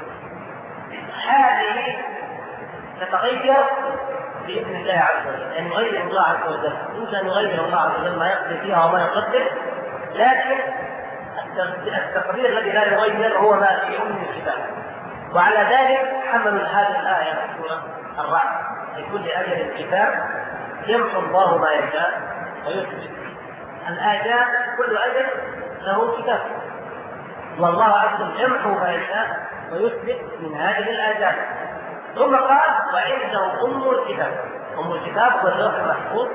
Speaker 1: هذه تتغير بإذن الله عز وجل، يعني يغير الله عز وجل، يمكن أن يغير الله عز وجل ما يقضي فيها وما يقدر، لكن التقدير الذي لا يغير هو ما في أم الكتاب. وعلى ذلك حملوا هذه الآية في سورة الرعد لكل أجل كتاب يمحو الله ما يشاء ويثبت. الآيات كل أجل له كتاب، والله عز وجل يمحو ما يشاء ويثبت من هذه الآيات. ثم قال وعنده أم الكتاب. أم الكتاب هو اللوح المحفوظ،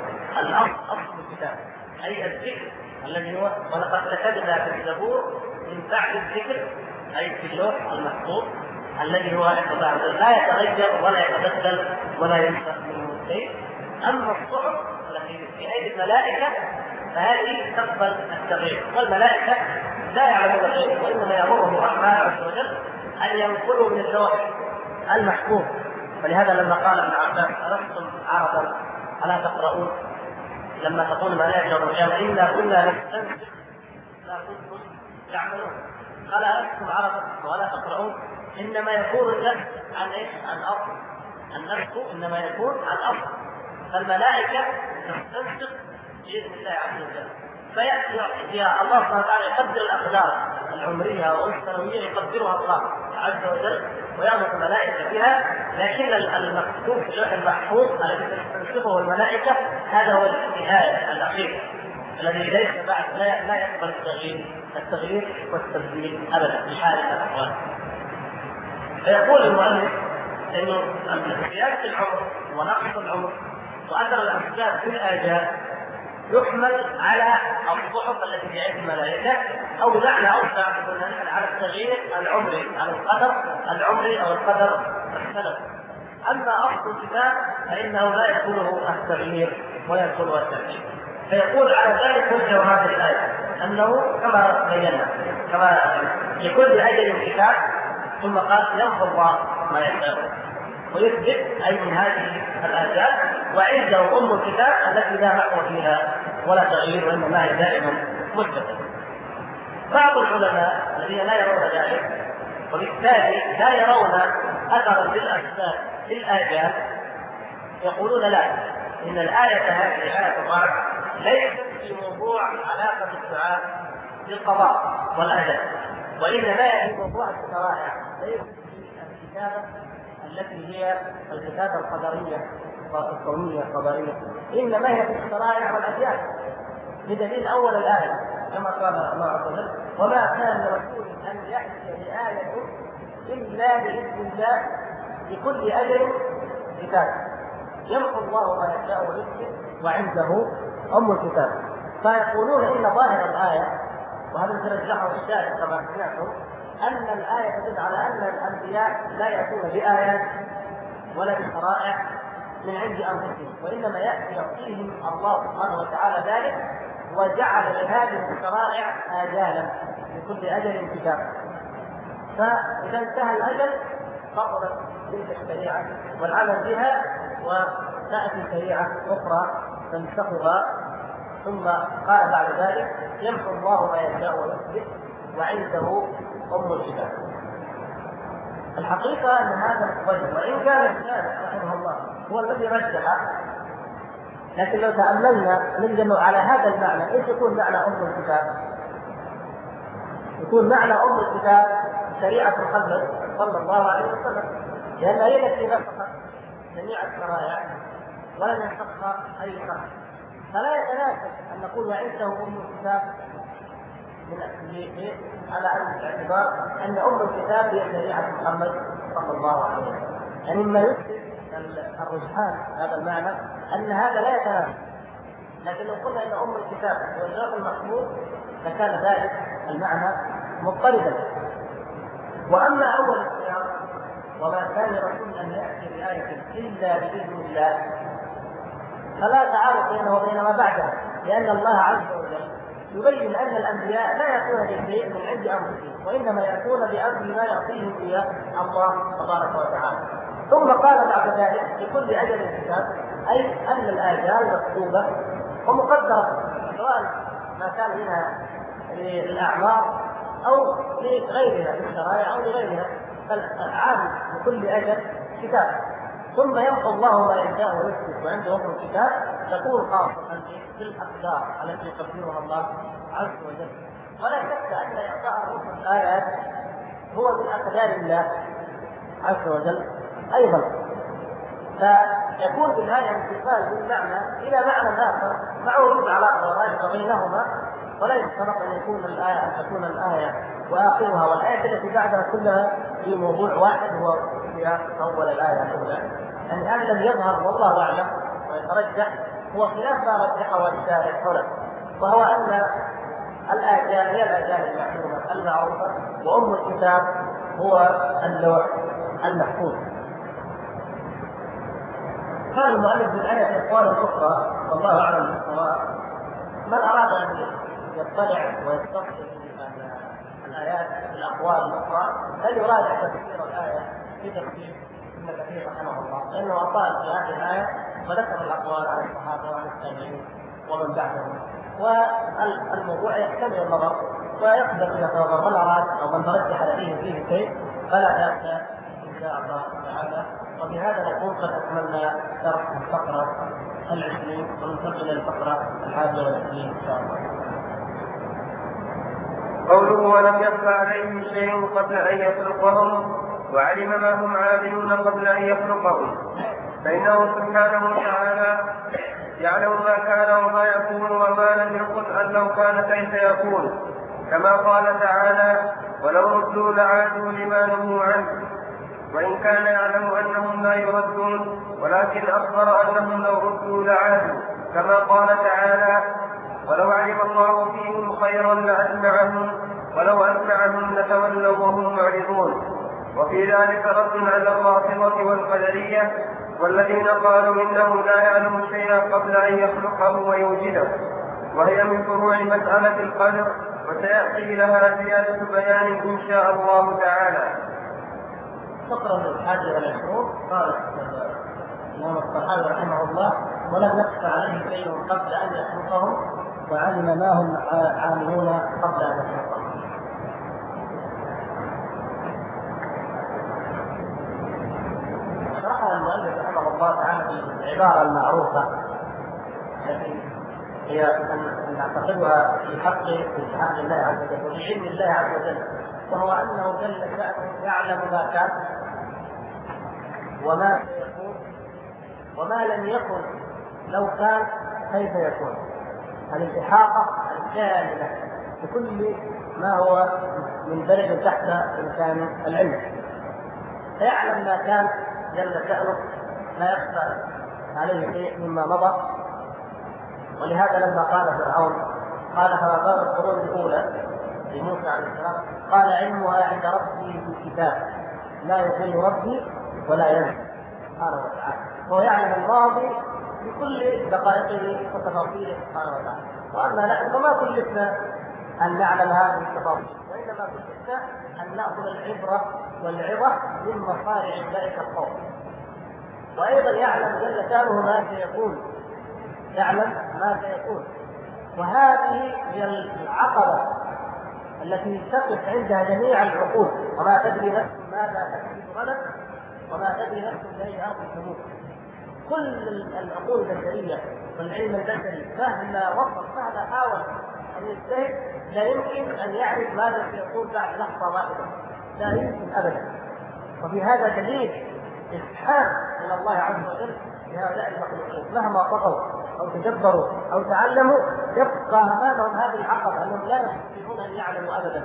Speaker 1: أصل الكتاب أي الذكر الذي هو ولقد كتبنا في الزبور من بعد الذكر أي في اللوح المحفوظ الذي هو لا يتغير ولا يتبدل ولا ينسخ منه شيء. أما الصحف التي في أيدي الملائكة فهذه تقبل التغيير، والملائكة لا يعلمون شيء وإنما يأمرهم الرحمن عز وجل أن ينقلوا من اللوح المحفوظ. ولهذا لما قال ابن عباس ألستم عربا ألا تقرؤون، لما تقول الملائكة يوم القيامة إنا كنا نستنسخ لا كنتم تعملون، قال ألستم عربا ولا تقرؤون، إنما يكون النفس عن إيش؟ عن أصل. النفس إنما يكون عن أصل، فالملائكة تستنسخ بإذن الله عز وجل. فيأتي الله سبحانه وتعالى يقدر الأقدار العمرية والسنوية يقدرها الله عز وجل ويأمر الملائكة بها، لكن المكتوب في اللوح المحفوظ الذي تستنسخه الملائكة هذا هو النهاية الأخير الذي ليس بعد لا يقبل التغيير والتبديل أبدا في حال الأحوال. فيقول المؤلف إنه زيادة العمر ونقص العمر وأثر الأسباب في الآجال يحمل على الصحف التي في أيدي الملائكة، أو بمعنى أوسع على التغيير العمري، على القدر العمري أو القدر السنوي. أما أصل الكتاب فإنه لا يدخله التغيير ولا يدخله التغيير. فيقول على ذلك وجه هذه الآية أنه كما بينا كما لكل أجل كتاب، ثم قال يمحو الله ما يشاء ويثبت أي من هذه الآيات، وعنده أم الكتاب التي لا محو فيها ولا تغيير وإنما هي دائما مثبتة. بعض العلماء الذين لا يرون ذلك وبالتالي لا يرون أثرا بالأسباب في الآيات يقولون لا، إن الآية هذه آية الرعد ليست في موضوع علاقة الدعاء بالقضاء والأجل، وإنما هي في موضوع الشرائع، ليست في الكتابة التي هي الكتابة القدرية والكونية القدرية، إنما هي في الشرائع والأديان، بدليل أول الآية كما قال الله عز وجل وما كان لرسول أن يأتي بآية إلا بإذن الله لكل أجل كتاب يمحو الله ما يشاء ويثبت وعنده أم الكتاب. فيقولون إن ظاهر الآية، وهذا ترجحه الشاهد كما سمعتم، أن الآية تدل على أن الأنبياء لا يأتون بآيات ولا بشرائع من عند أنفسهم، وإنما يعطيهم الله سبحانه وتعالى ذلك، وجعل لهذه الشرائع آجالا لكل أجل كتاب. فإذا انتهى الأجل بطلت تلك الشريعة والعمل بها، وتأتي شريعة أخرى تنسخها. ثم قال بعد ذلك يمحو الله ما يشاء ويثبت وعنده أم الكتاب. الحقيقة أن هذا الرجل وإن كان الشارع رحمه الله هو الذي رجح، لكن لو تأملنا نجد على هذا المعنى ايش يكون معنى أم الكتاب؟ يكون معنى أم الكتاب شريعة محمد صلى الله عليه وسلم، لأن هي التي نسخت جميع الشرائع ولم ينسخها أي شخص. فلا يتناسب أن نقول وعنده أم الكتاب على اعتبار أن أم الكتاب هي شريعة محمد صلى الله عليه وسلم، يعني ما يثبت الرجحان هذا المعنى أن هذا لا يتناسب. لكن لو قلنا أن أم الكتاب هو اللوح المحفوظ لكان ذلك المعنى مضطردا. واما اول السياق وما كان رسول ان ياتي بايه الا باذن الله فلا تعارض بينه وبين ما بعده، لان الله عز وجل يبين ان الانبياء لا ياتون بشيء من عند انفسهم وانما ياتون بامر ما يعطيهم اياه الله تبارك وتعالى. ثم قال بعد ذلك لكل اجل كتاب، اي ان الاجال مكتوبه ومقدره، سواء ما كان منها للاعمار او لغيرها للشرائع او لغيرها، فالعام لكل اجل كتاب. ثم يمحو الله ما يشاء ويثبت وعنده أم الكتاب تكون خاصة بالاقدار التي يقدرها الله عز وجل. ولا شك ان اعطاء الرسل الايات هو من اقدار الله عز وجل ايضا، فيكون بالآية انتقال من معنى الى معنى اخر مع وجود علاقه وراجعه بينهما، ولا يشترط ان يكون تكون الايه واخرها والايه التي بعدها كلها في موضوع واحد هو سياق اول الايه الاولى. يعني هذا الذي يظهر والله اعلم ويترجح هو خلاف ما رجحه الشارع هنا، وهو ان الاجال هي الاجال المعلومه المعروفه، وام الكتاب هو اللوح المحفوظ. قال المؤلف بالايه في اقوال اخرى والله اعلم بالصواب، من اراد ان يطلع ويستفسر الايات الاقوال الاخرى فليراجع تفسير الايه في تفسير ابن كثير رحمه الله، لانه اطال في هذه الايه وذكر الاقوال عن الصحابه وعن التابعين ومن بعدهم، والموضوع يحتمل النظر ويقدر الى نظر من اراد او من ترجح لديه فيه شيء فلا باس ان شاء الله تعالى. وبهذا نكون قد اكملنا شرح الفقره 20 وننتقل الى الفقره 21 ان شاء الله.
Speaker 2: قوله ولم يخفى عليهم شيء قبل ان يخلقهم وعلم ما هم عاملون قبل ان يخلقهم، فانه سبحانه وتعالى يعلم ما كان وما يكون وما لم يكن ان لو كان كيف يكون، كما قال تعالى ولو ردوا لعادوا لما نهوا عنه، وان كان يعلم انهم لا يردون ولكن اخبر انهم لو ردوا لعادوا، كما قال تعالى ولو علم الله فيهم خيرا لأسمعهم ولو أسمعهم لتولوا وهم معرضون. وفي ذلك رد على الرافضة والقدرية والذين قالوا إنه لا يعلم شيئا قبل أن يخلقه ويوجده، وهي من فروع مسألة القدر وسيأتي لها زيادة بيان إن شاء الله تعالى.
Speaker 1: فقرة 21 قال الإمام الطحاوي رحمه الله ولم يخفى عليه شيء قبل أن يخلقهم وعلم ما هم عاملون قبل أن يخلقهم. شرحها المؤلف رحمه الله تعالى بالعبارة المعروفة التي هي أن نعتقدها في حق الله عز وجل وفي علم الله عز وجل، وهو أنه جل شأنه يعلم ما كان وما سيكون وما لم يكن لو كان كيف يكون، الالتحاقة الكاملة بكل ما هو مندرج تحت إمكان العلم، فيعلم ما كان جل شأنه لا يخفى عليه شيء مما مضى. ولهذا لما قال فرعون قال فما بال القرون الأولى لموسى عليه السلام قال علمها عند ربي في كتاب لا يضل ربي ولا ينسى سبحانه وتعالى، وهو يعلم الماضي بكل دقائقه وتفاصيله سبحانه وتعالى. واما نحن فما كلفنا ان نعلم هذه التفاصيل، وانما كلفنا ان ناخذ العبره والعظه من مصارع ذلك القول. وايضا يعلم جل شانه ما سيكون، يعلم ما سيكون، وهذه هي العقبه التي تقف عندها جميع العقول، وما تدري نفس ماذا تكسب غدا وما تدري نفس باي ارض تموت. كل العقول البشريه والعلم البشري مهما وصل مهما حاول ان يجتهد لا يمكن ان يعرف ماذا سيكون بعد لحظه واحده، لا يمكن ابدا. وفي هذا دليل استحقاق من الله عز وجل لهؤلاء المخلوقين مهما طغوا او تجبروا او تعلموا يبقى امامهم هذه العقبه انهم لا يستطيعون ان يعلموا ابدا.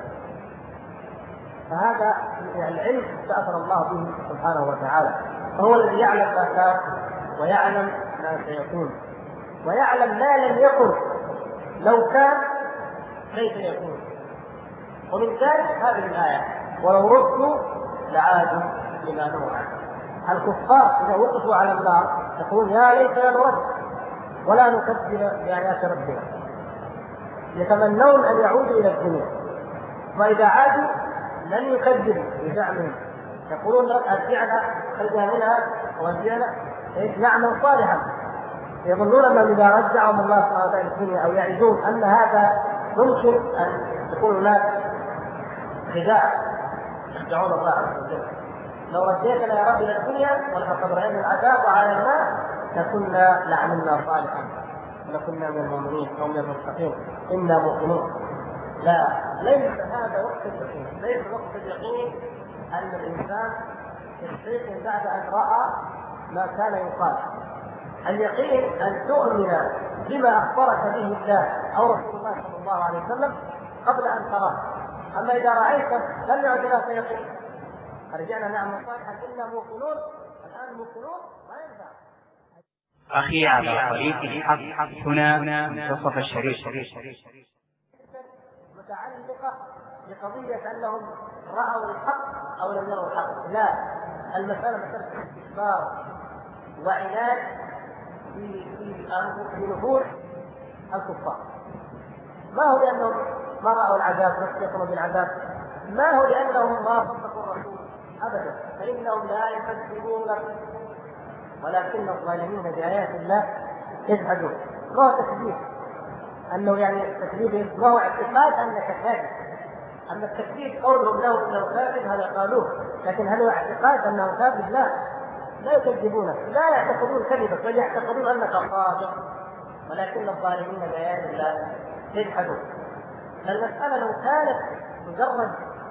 Speaker 1: فهذا العلم استاثر الله به سبحانه وتعالى، فهو الذي يعلم ما كان ويعلم ما سيكون ويعلم ما لم يكن لو كان كيف يكون. ومن ذلك هذه الآية ولو ردوا لعادوا لما نهوا عنه. الكفار إذا وقفوا على النار يقولون يا ليتنا نرد ولا نكذب بآيات ربنا، يتمنون أن يعودوا إلى الدنيا، وإذا عادوا لن يكذبوا بزعمهم، يقولون أرجعنا خرجنا منها ورجعنا نعمل صالحا، يظنون أنهم إذا رجعهم الله سبحانه وتعالى الدنيا أو يعيدون أن هذا ممكن أن يكون هناك خداع يخدعون الله عز وجل. لو رديتنا يا رب إلى الدنيا ولقد رأينا العذاب وعايناه لكنا لعملنا صالحا لكنا من المؤمنين أو من المتقين إنا موقنون. لا، ليس هذا وقت اليقين، ليس وقت اليقين أن الإنسان يستيقن بعد أن رأى ما كان يقال. اليقين أن تؤمن بما أخبرك به الله أو رسول الله صلى الله عليه وسلم قبل أن تراه. أما إذا رأيته لم يعد لك يقين. رجعنا نعمل صالحا إنا موقنون، الآن موقنون ما ينفع.
Speaker 3: أخي على طريق الحق هنا منتصف الشريف
Speaker 1: متعلقة بقضية أنهم رأوا الحق أو لم يروا الحق. لا، المسألة مسألة استكبار وعناد في نفوس الكفار. ما هو لأنهم ما رأوا العذاب واستيقنوا بالعذاب، ما هو لأنهم ما صدقوا الرسول أبدا، فإنهم لا يكذبونك، ولكن الظالمين بآيات الله يجحدون. ما هو تكذيب؟ أنه يعني تكذيب ما هو اعتقاد أنك كاذب. أما التكذيب قولهم له أنه كاذب هذا قالوه، لكن هل هو اعتقاد أنه كاذب؟ لا يكذبونك، لا يعتقدون كذبك بل يعتقدون أنك صادق، ولكن الظالمين بآيات الله يجحدون. فالمسألة لو كانت مجرد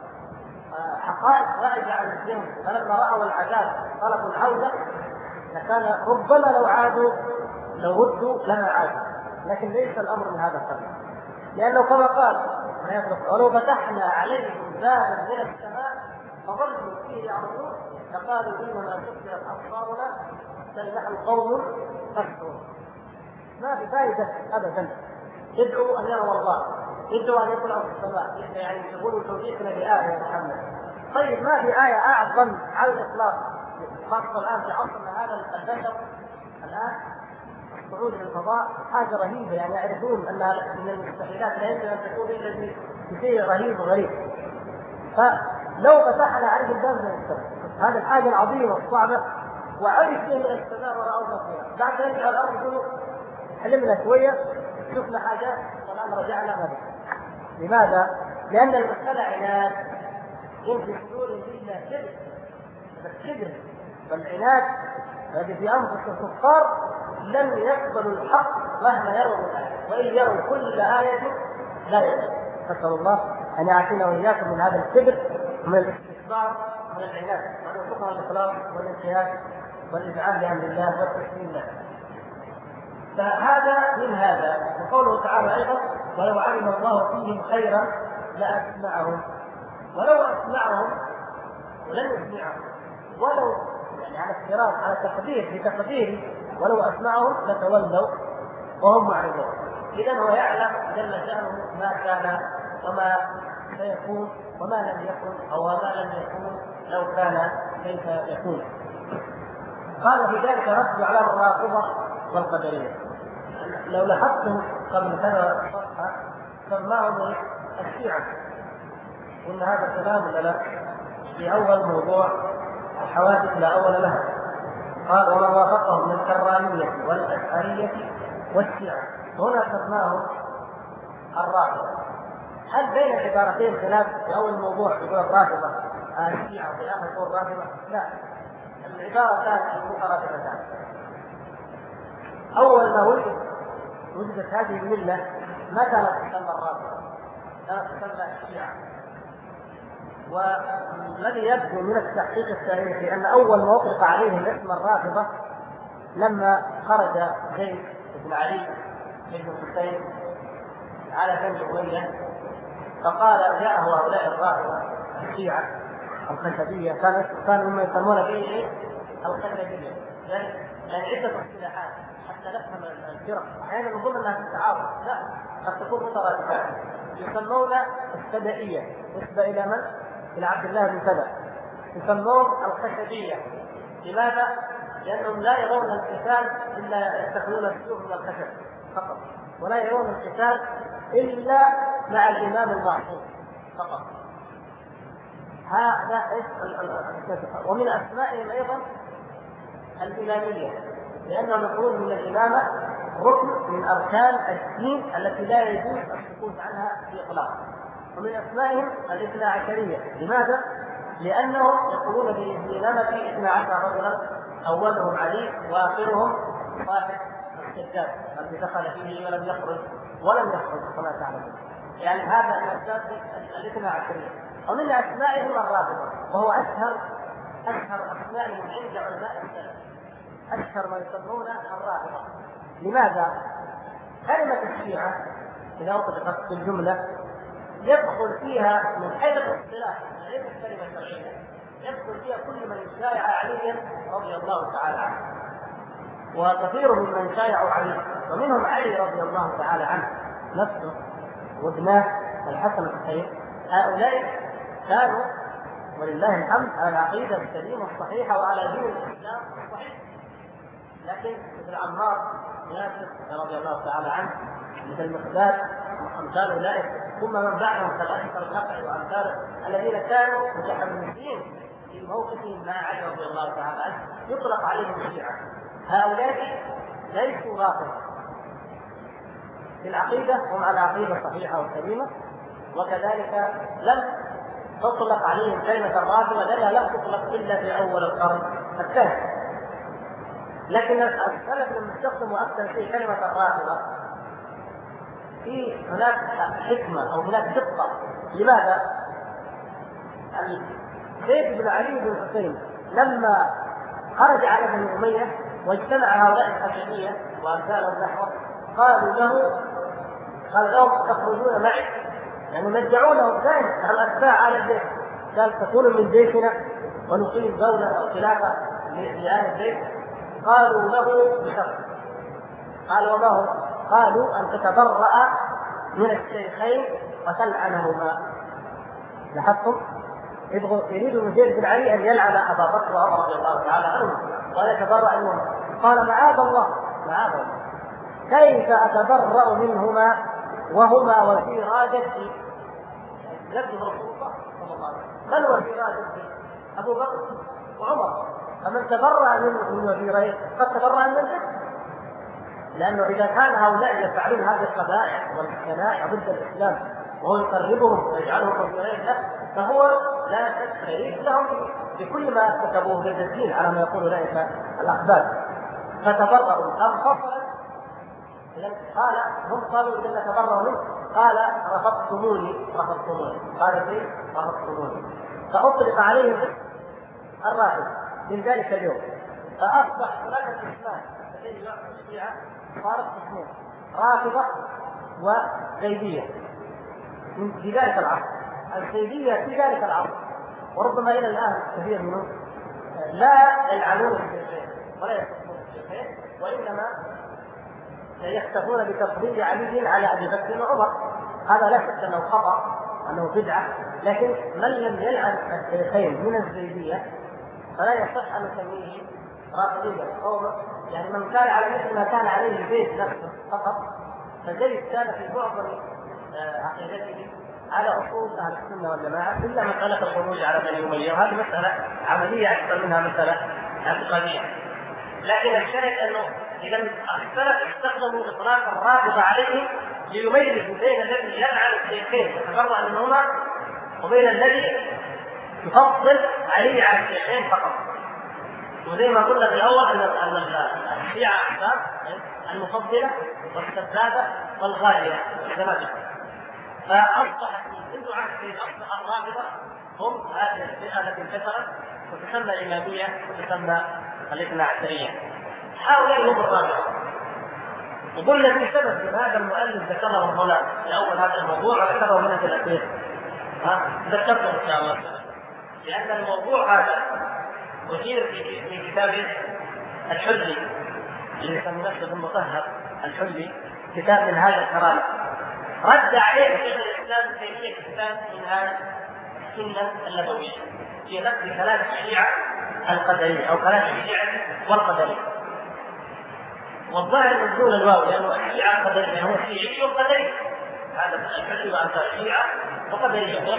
Speaker 1: حقائق غائبة عن الذهن فلما رأوا العذاب طلبوا العودة لكان ربما لو عادوا لو ردوا لما عادوا، لكن ليس الأمر من هذا القبيل. لأنه كما قال ولو فتحنا عليهم بابا من السماء فظلوا فيه يعرضون فقالوا إنما سكرت أبصارنا بل نحن قوم مسحورون. ما في فائدة أبدا. ادعوا أن يروا الله، ادعوا أن يطلعوا في السماء، يعني يقولوا توفيقنا بآية يا محمد. طيب ما في آية أعظم على الإطلاق، خاصة الآن في عصرنا هذا البشر الآن الصعود للفضاء حاجة رهيبة، يعني يعرفون أنها من المستحيلات لا يمكن أن تكون إلا بشيء رهيب وغريب. فلو فتحنا عليه الباب من السماء هذه الحاجة العظيمة الصعبة وعرف به من السماء ورأوه فيها، بعد ذلك على الأرض يقولوا حلمنا شوية شفنا حاجات والآن رجعنا ماذا؟ لماذا؟ لأن المسألة عناد يمكن حلول إلا كبر، الكبر والعناد الذي في أنفس الكفار لم يقبلوا الحق مهما يروا الآية، وإن يروا كل آية لا يقبلوا. نسأل الله أن يعافينا وإياكم من هذا الكبر ومن الاستكبار ومن العناد، وأن يرزقنا الإخلاص والانقياد والإذعان لأمر الله والتسليم له. فهذا من هذا. وقوله تعالى أيضا ولو علم الله فيهم خيرا لأسمعهم، ولو أسمعهم ولن يسمعهم، ولو يعني على افتراض على تقدير بتقدير ولو أسمعهم لتولوا وهم معرضون. إذن هو يعلم جل شأنه ما كان وما سيكون وما لم يكن أو ما لم يكون لو كان كيف يكون. قال في ذلك رد على الرافضة والقدرية. لو لاحظتم قبل كذا صفحة سماهم الشيعة، وإن هذا كلام ولا لا؟ في أول موضوع الحوادث لا أول لها. قال ومن وافقهم من الكرامية والأشعرية والشيعة، هنا سماهم الرافضة. هل بين العبارتين خلاف؟ في أول موضوع يقول الرافضة الشيعة وفي آخر يقول الرافضة؟ لا، العبارتان مترادفتان. أول ما وجدت هذه الملة ما كانت تسمى الرافضة، كانت تسمى الشيعة. والذي يبدو من التحقيق التاريخي أن أول ما أطلق عليهم اسم الرافضة لما خرج زيد بن علي بن الحسين على بني أمية فقال جاءه هؤلاء الرافضة الشيعة الخشبية، كانوا مما يسمون به الخشبية، يعني عدة اصطلاحات حتى نفهم الفرق. أحيانا نظن أنها تتعارض، لا، قد تكون مترادفات. يسمون السبائية، نسبة إلى من؟ إلى عبد الله بن سبأ يسمون الخشبية. لماذا؟ لأنهم لا يرون القتال إلا يستخدمون السيوف من الخشب فقط، ولا يرون القتال إلا مع الإمام المعصوم فقط. هذا ومن أسمائهم أيضا الإمامية، لأنهم يقولون من الإمامة ركن من أركان الدين التي لا يجوز السكوت عنها بإطلاق. ومن أسمائهم الاثنا عشرية. لماذا؟ لأنهم يقولون بالإمامة 12 رجلا، أولهم علي وآخرهم صاحب السجاد الذي دخل فيه ولم يخرج كما تعلمون. يعني هذا من أسباب الاثنا عشرية. ومن أسمائهم الرافضة، وهو أشهر أسمائهم عند علماء السلف، أشهر ما يسمونه الرافضة. لماذا؟ كلمة الشيعة إذا أطلقت في الجملة يدخل فيها من حيث الاصطلاح غير الكلمة الشرعية، يدخل فيها كل من يشايع عليا رضي الله تعالى عنه، وكثير ممن شايعوا عليه، ومنهم علي رضي الله تعالى عنه نفسه وابناه الحسن والحسين. هؤلاء كانوا ولله الحمد على العقيدة السليمة الصحيحة وعلى دين الإسلام الصحيح، لكن مثل عمار ياسر رضي الله تعالى عنه، مثل المقداد وأمثال أولئك، ثم من بعدهم كالأشهر النقعي وأمثاله الذين كانوا متحمسين في موقفهم مع علي رضي الله تعالى عنه يطلق عليهم الشيعة. هؤلاء ليسوا رافضة في العقيدة، هم على عقيدة صحيحة وسليمة، وكذلك لم تطلق عليهم كلمة الرافضة لأنها لم تطلق إلا في أول القرن الثاني. لكن السلف لم يستخدموا أكثر في كلمة الرافضة في هناك حكمة أو هناك دقة. لماذا؟ زيد بن علي بن الحسين لما خرج على بني أمية واجتمع هؤلاء الحشمية وأمثالهم نحوه قالوا لهم تخرجون معي، يعني مدعونه ثاني الأتباع آل البيت، قال تكونوا من بيتنا ونقيم دولة أو خلافة لآل البيت. قالوا له بشرط، قال وما هو؟ قالوا أن تتبرأ من الشيخين وتلعنهما. لاحظتم؟ يريد من زيد بن علي أن يلعن أبا بكر وعمر رضي الله تعالى عنهم ولا يتبرأ منهما. قال معاذ الله كيف أتبرأ منهما وهما وزيرا جدي، جد رسول الله صلى الله عليه وسلم، بل وزيرا جدي أبو بكر وعمر، فمن تبرأ من وزيرين قد تبرأ من الجد. لأنه إذا كان هؤلاء يفعلون هذه القبائح والخناع ضد الإسلام وهو يقربهم ويجعلهم وزيرين له، فهو لا شك لهم بكل ما ارتكبوه ضد الدين على ما يقول أولئك الأخبار. فتبرأوا فصلا. قال هم قالوا إذا تبرأوا منه، قال رفضتموني فأطلق عليهم الرافضة من ذلك اليوم. فأصبح هناك استثناء الذي يعرف الشيعة صارت اثنين، رافضة وزيدية في ذلك العصر. الزيدية في ذلك العصر وربما إلى الآن كثير منهم لا يلعنون الشيخين ولا يصفون الشيخين، وإنما يحتفون بتفضيل علي على أبي بكر وعمر. هذا لا شك أنه خطأ، أنه بدعة، لكن من لم يلعن الشيخين من الزيدية فلا يصح أن نسميه رافضيا. يعني من كان على مثل ما كان عليه البيت نفسه فقط، فزيد كان في معظم عقيدته على أصول أهل السنة والجماعة إلا مسألة الخروج على بني أمية، وهذه مسألة عملية أكثر منها مسألة اعتقادية. لكن الشاهد أنه إذا السلف استخدموا إطلاق الرافضة عليه ليميزوا بين الذي يلعن الشيخين ويتبرأ منهما وبين الذي يفضل عليه على الشيخين فقط. وزي ما قلنا في الأول أن الشيعة أحزاب المفضلة والسذابة والغالية كما فأصبحت منذ عهد أصبح الرافضة هم هذه الفئة التي انتشرت وتسمى الإمامية وتسمى الاثنا عشرية. هؤلاء هم الرافضة. وقلنا في سبب هذا المؤلف ذكره هنا في أول هذا الموضوع وذكره هنا في الأخير، ذكرته إن شاء الله، لأن الموضوع هذا أثير في كتاب الحلي اللي يسمى نفسه المطهر الحلي، كتاب منهاج الكرامة، رد عليه شيخ الإسلام ابن تيمية كتاب منهاج السنة النبوية في نفس كلام الشيعة القدرية أو كلام الشيعة والقدرية. والظاهر من دون الواو لأنه الشيعة القدرية هو شيعي وقدري، هذا الحديث عن الشيعة وقدرية.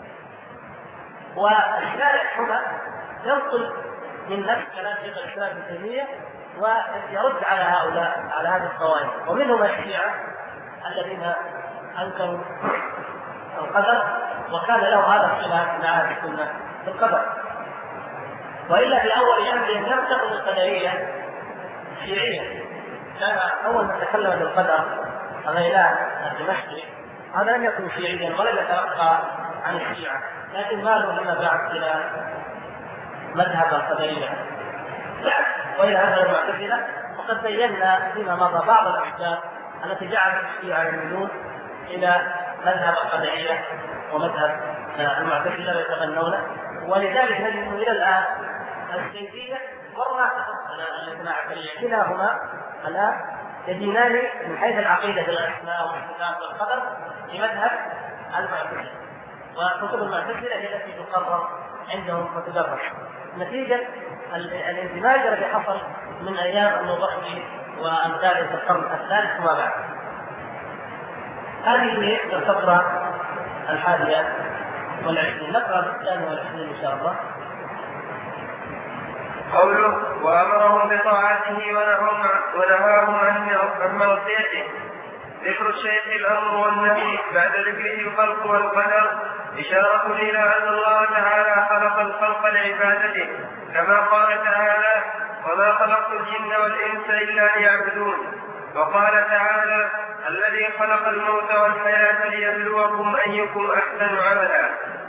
Speaker 1: والشارع هنا ينقل من نفس كلام شيخ الإسلام ابن تيمية ويرد على هؤلاء على هذه الطوائف، ومنهم الشيعة الذين أنكروا القدر وكان له هذا الخلاف مع أهل السنة في القدر. وإلا في أول أمر لم تكن القدرية شيعية. كان أول من تكلم بالقدر غيلان الدمشقي، هذا لم يكن شيعيا ولم يتلقى عن الشيعة، لكن مالوا فيما بعد إلى مذهب القدرية وإلى هذا المعتزلة. وقد بينا فيما مضى بعض الأحكام التي جعلت الشيعة يميلون إلى مذهب القدرية ومذهب المعتزلة ويتبنونه، ولذلك نجد إلى الآن الزيدية والرافضة الاثنا عشرية كلاهما الآن يدينان من حيث العقيدة بالأسماء والصفات والقدر في مذهب المعتزلة، وكتب المعتزلة هي التي تقرر عندهم وتدرس نتيجة الاندماج الذي حصل من أيام النوبختي وأمثاله في القرن الثالث وما بعد. هذه الفترة 21 نقرأ 22 إن شاء الله.
Speaker 2: قوله وأمرهم بطاعته ونهاهم عن معصيته. ذكر الشيخ الأمر والنهي بعد ذكره الخلق والقدر إشارة إلى أن الله تعالى خلق الخلق لعبادته، كما قال تعالى وما خلقت الجن والإنس إلا ليعبدون. وقال تعالى الذي خلق الموت والحياة ليبلوكم أيكم أحسن عملا.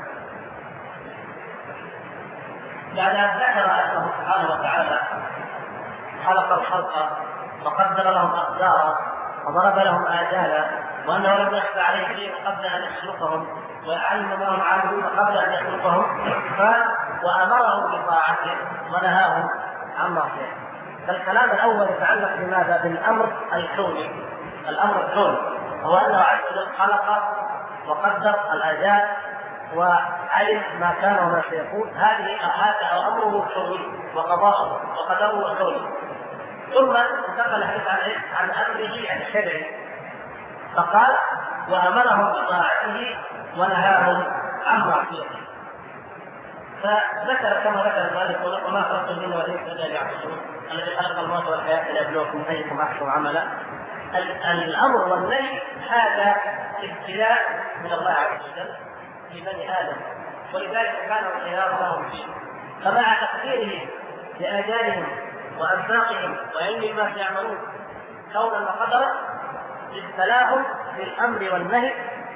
Speaker 1: بعد أن ذكر أنه سبحانه وتعالى خلق الخلق وقدر لهم أقدارا وضرب لهم آجالا وأنه لم يخفى عليه شيء قبل أن يخلقهم ويعلم ما هم عاملون قبل أن يخلقهم، وأمرهم بطاعته ونهاهم عن معصيته. فالكلام الأول يتعلق بماذا؟ بالأمر الكوني. الأمر الكوني هو أنه عز وجل خلق وقدر الآجال وعلم ما كان وما سيكون. هذا أمره كوني وقضاءه وقدره كوني. ثم انتقل الحديث عن أمره الشرعي فقال وأمرهم بطاعته ونهاهم عن معصيته. فذكر كما ذكر ذلك وما خلقت الجن والإنس إلا ليعبدون الذي خلق الموت والحياة ليبلوكم أيكم أحسن عملا. الأمر والنهي هذا ابتلاء من الله عز وجل لبني آدم، ولذلك كان الخيار لهم فيه. فمع تقديره لآجالهم وأرزاقهم وعلم ما سيعملون كونا وقدرا ابتلاهم بالأمر والنهي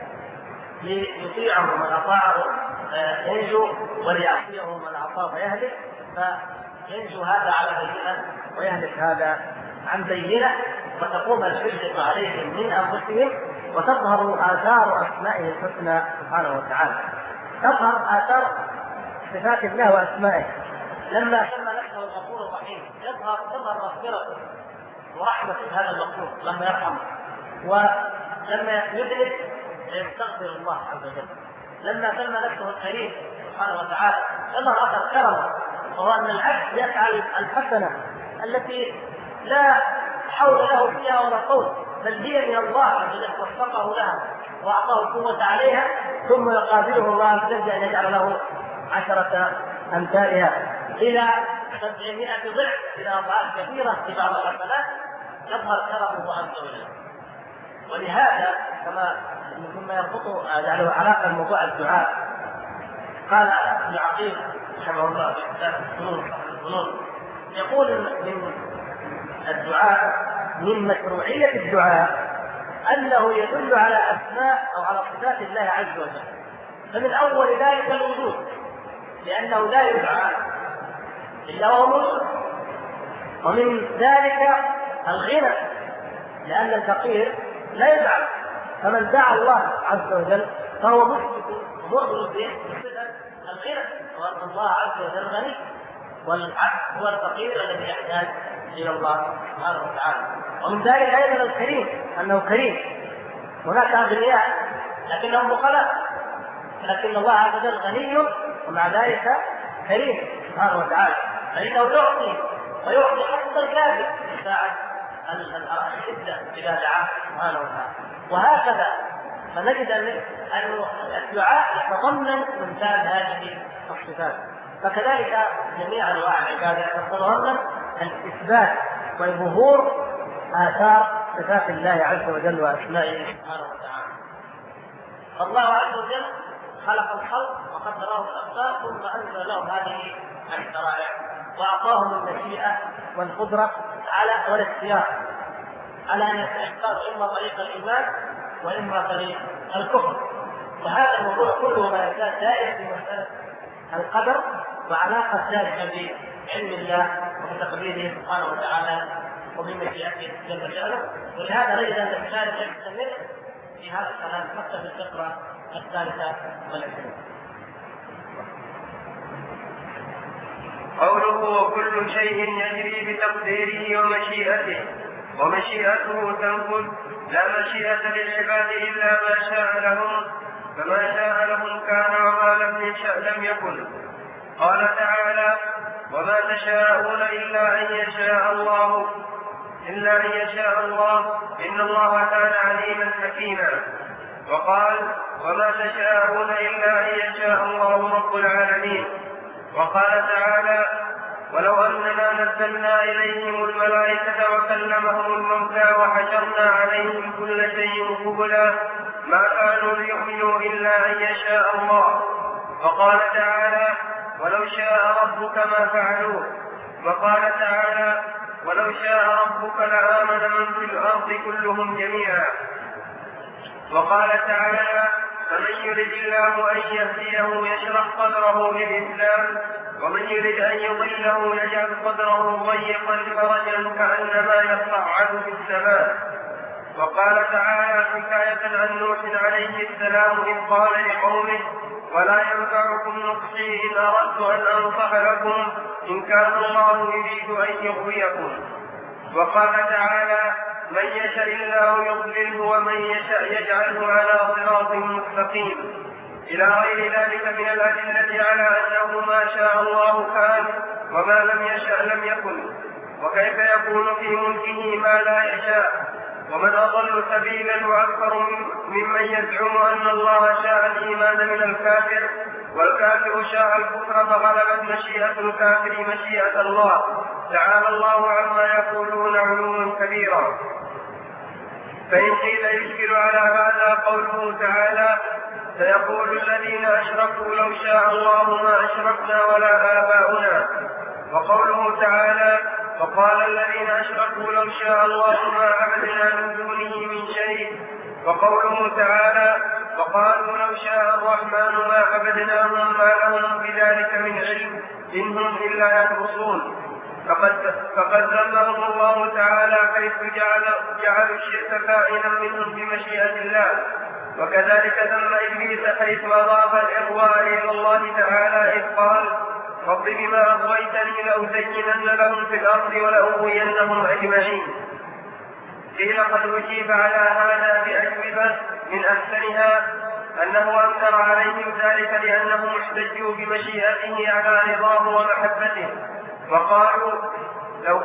Speaker 1: ليطيعه من أطاعه ينجو وليعصيه من عصاه فيهلك، فينجو هذا على بينة ويهلك هذا عن بينة، وتقوم الحجة عليهم من أنفسهم وتظهر آثار أسمائه الحسنى سبحانه وتعالى. تظهر آثار صفات الله وأسمائه لما سمى نفسه الغفور الرحيم تظهر مغفرته ورحمة هذا المغفور لما يرحمه، ولما يذنب يستغفر الله عز وجل. لما سمى نفسه الكريم سبحانه وتعالى يظهر أثر كرمه، وهو أن العبد يفعل الحسنة التي لا حول له فيها ولا قوة، بل هي من الله عز وجل وفقه لها وأعطاه القوة عليها، ثم يقابله الله عز وجل أن يجعل له 10 أمثالها إلى 700 ضعف إلى أضعاف كثيرة في بعض الحسنات. يظهر كرمه عز وجل. ولهذا ثم يربط يعني علاقة موضوع الدعاء. قال ابن عقيل رحمه الله في كتاب الفنون يقول من الدعاء من مشروعية الدعاء أنه يدل على أسماء أو على صفات الله عز وجل. فمن أول ذلك الوجود، لأنه لا يدعى إلا وهو موجود. ومن ذلك الغنى، لأن الفقير لا يدعى، فمن دعا الله عز وجل فهو مشرك ومؤمن بصفة الغنى، وأن الله عز وجل غني، والعبد هو الفقير الذي يحتاج إلى الله سبحانه وتعالى. ومن ذلك أيضا الكريم، أنه كريم. هناك أغنياء لكنهم بخلاء، لكن الله عز وجل غني ومع ذلك كريم سبحانه وتعالى، فإنه يعطي ويعطي حتى الكافر ساعة الشدة إذا دعاه سبحانه وتعالى. وهكذا فنجد أن الدعاء يتضمن ممتاز هذه الصفات. فكذلك جميع أنواع العبادة تتضمن الإثبات وظهور آثار صفات الله عز وجل وأسمائه سبحانه وتعالى. فالله عز وجل خلق الخلق وقدر لهم الأقدار ثم أنزل لهم هذه الشرائع وأعطاهم المشيئة والقدرة على والاختيار على أن يختاروا إما طريق الإيمان وإما طريق الكفر. وهذا الموضوع كله ما يزال دائر في مسألة القدر وعلاقة ذلك بعلم الله وبتقديره سبحانه وتعالى وبمشيئته جل جلاله. ولهذا نجد أن الإنسان يستمر في هذا الكلام حتى في الفقرة الثالثة والعشرين.
Speaker 2: قوله وكل شيء يجري بتقديره ومشيئته، ومشيئته تنفذ، لا مشيئة للعباد إلا ما شاء لهم، فما شاء لهم كان وما لم يشأ لم يكن. قال تعالى وما تشاءون إلا أن يشاء الله إن الله كان عليما حكيما. وقال وما تشاءون إلا أن يشاء الله رب العالمين. وقال تعالى ولو أننا نزلنا إليهم الملائكة وكلمهم الموتى وحشرنا عليهم كل شيء قبلا ما كانوا ليؤمنوا إلا أن يشاء الله. وقال تعالى ولو شاء ربك ما فعلوه. وقال تعالى ولو شاء ربك لآمن من في الأرض كلهم جميعا. وقال تعالى فمن يرد الله أن يهديه يشرح صدره للإسلام ومن يرد أن يضله يجعل صدره ضيقا حرجا كأنما يصعد في السماء. وقال تعالى حكاية عن نوح عليه السلام إذ قال لقومه ولا ينفعكم نصحي إن أردت أن أنصح لكم إن كان الله يريد أن يغويكم. وقال تعالى من يشاء الله يضلله ومن يشاء يجعله على صراط مستقيم، إلى غير ذلك من الأدلة على أنه ما شاء الله كان وما لم يشاء لم يكن. وكيف يكون في ملكه ما لا يشاء؟ ومن أضل سبيلا وأكثر ممن يزعم أن الله شاء الإيمان من الكافر والكافر شاء الكفر فغلبت مشيئة الكافر مشيئة الله تعالى الله عما يقولون علوا كبيرا. فإن قيل يشكل على هذا قوله تعالى سيقول الذين أشركوا لو شاء الله ما أشركنا ولا آباؤنا. وقوله تعالى وقال الذين أشركوا لو شاء الله ما عبدنا من دونه من شيء. وقوله تعالى وقالوا لو شاء الرحمن ما عبدناهم ما لهم بذلك من علم إن هم إلا يخرصون. فقد ذمهم الله تعالى حيث جعلوا الشرك كائنا منهم بمشيئة الله. وكذلك ذم إبليس حيث أضاف الإغواء إلى الله تعالى إذ قال رب بما أغويتني لأزينن لهم في الأرض ولأغوينهم أجمعين. قيل قد أجيب على هذا بأجوبة من أحسنها أنه أنكر عليهم ذلك لأنهم احتجوا بمشيئته على رضاه ومحبته وقالوا لو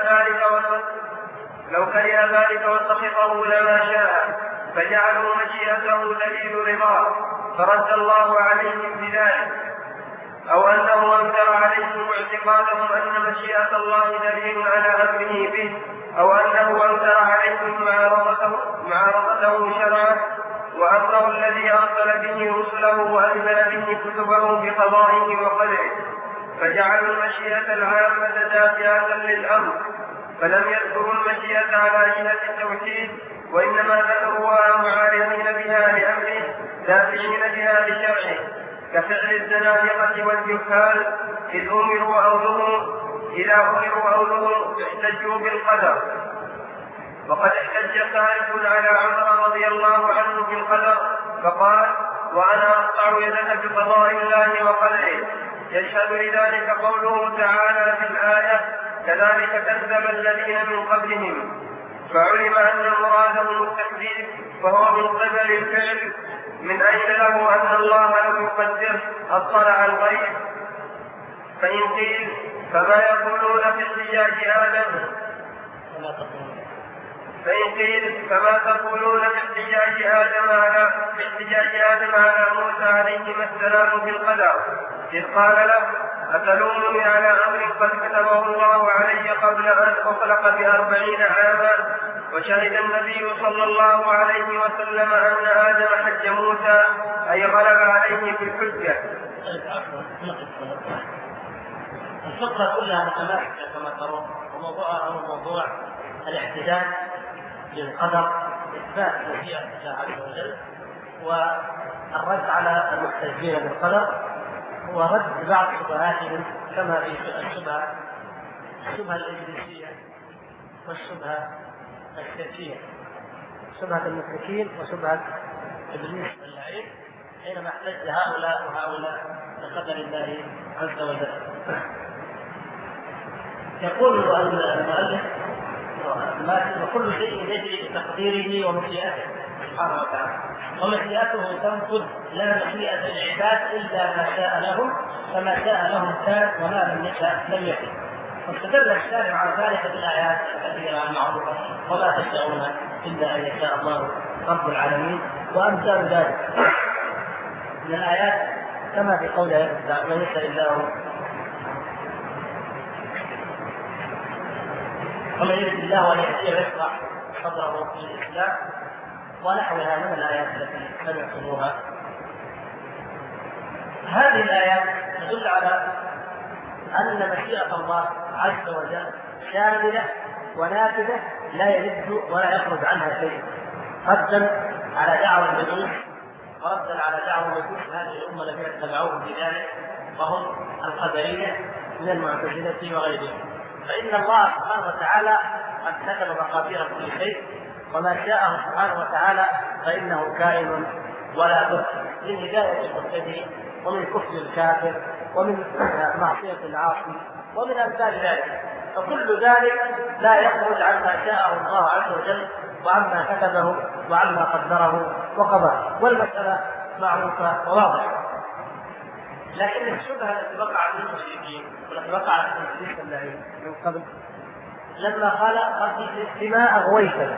Speaker 2: كره ذلك وسخطه لما شاء فجعلوا مشيئته دليل رضاه فرد الله عليهم بذلك. أو أنه أنكر عليهم اعتقادهم أن مشيئة الله دليل على أمره به، أو أنه أنكر عليهم معارضته شرعه وأمره الذي أرسل به رسله وأنزل به كتبه بقضائه وقدره، فجعلوا المشيئة العامة دافعة للأمر، فلم يذكروا المشيئة على جهة التوحيد، وإنما ذكروها معارضين بها لأمره دافعين بها لشرعه، كفعل الزنادقة والجهال إذا أمروا أو نهوا احتجوا بالقدر. وقد احتج خالد على عمر رضي الله عنه بالقدر فقال وأنا أقطع يدك بقضاء الله وقدره. يشهد لذلك قوله تعالى في الآية كذلك كذب الذين من قبلهم، فعلم أن مرادهم التكذيب وهو من قبل الفعل من أين له أن الله لم يقدره اطلع الغيب؟ فإن قيل فما يقولون في احتجاج آدم؟ فإن قيل فما تقولون في احتجاج آدم على موسى عليه السلام بالقدر إذ قال له أتلومني على أمر قد كتبه الله علي قبل أن أخلق ب40 عاما؟ وشهد النبي صلى الله عليه وسلم أن آدم حج موسى أي غلب عليه بالحجة.
Speaker 1: الفقرة كلها متماسكة كما ترون، وموضوعها هو موضوع الاحتجاج بالقدر، إثبات مشيئة الله عز وجل، والرد على المحتجين بالقدر، ورد بعض شبهاتهم كما في الشبهة الإبليسية والشبهة الشركية، شبهة المشركين وشبهة إبليس اللعين حينما احتج هؤلاء وهؤلاء بقدر الله عز وجل. يقول المؤلف وكل شيء يجري بتقديره ومشيئته سبحانه وتعالى، ومشيئته تنفذ لا مشيئة العباد إلا ما شاء لهم، فما شاء لهم كان وما لم يشاء لم يكن. واستدل الشارع على ذلك بالآيات الكثيرة المعروفة وما تشاءون إلا أن يشاء الله رب العالمين وأمثال ذلك من الآيات كما في قوله من يشاء الله ومن يرد الله أن يهديه يشرح صدره للإسلام ونحوها من الآيات التي سمعتموها. هذه الآيات تدل على أن مشيئة الله عز وجل شاملة ونافذة لا يرد ولا يخرج عنها شيء، ردا على دعوى المجوس وردا على دعوى مجوس هذه الأمة الذين اتبعوهم في ذلك وهم القدرية من المعتزلة وغيرهم. فإن الله سبحانه وتعالى قد كتب مقادير كل شيء، وما شاءه سبحانه وتعالى فإنه كائن ولا بد، من هداية المهتدي ومن كفر الكافر ومن معصية العاصي ومن أمثال ذلك، فكل ذلك لا يخرج عما شاءه الله عز وجل وعما كتبه وعما قدره وقضاه، والمسألة معروفة وواضحة. لكن الشبهة التي وقعت للمشركين والتي وقعت في اللعين من قبل لما قال بما أغويتنا،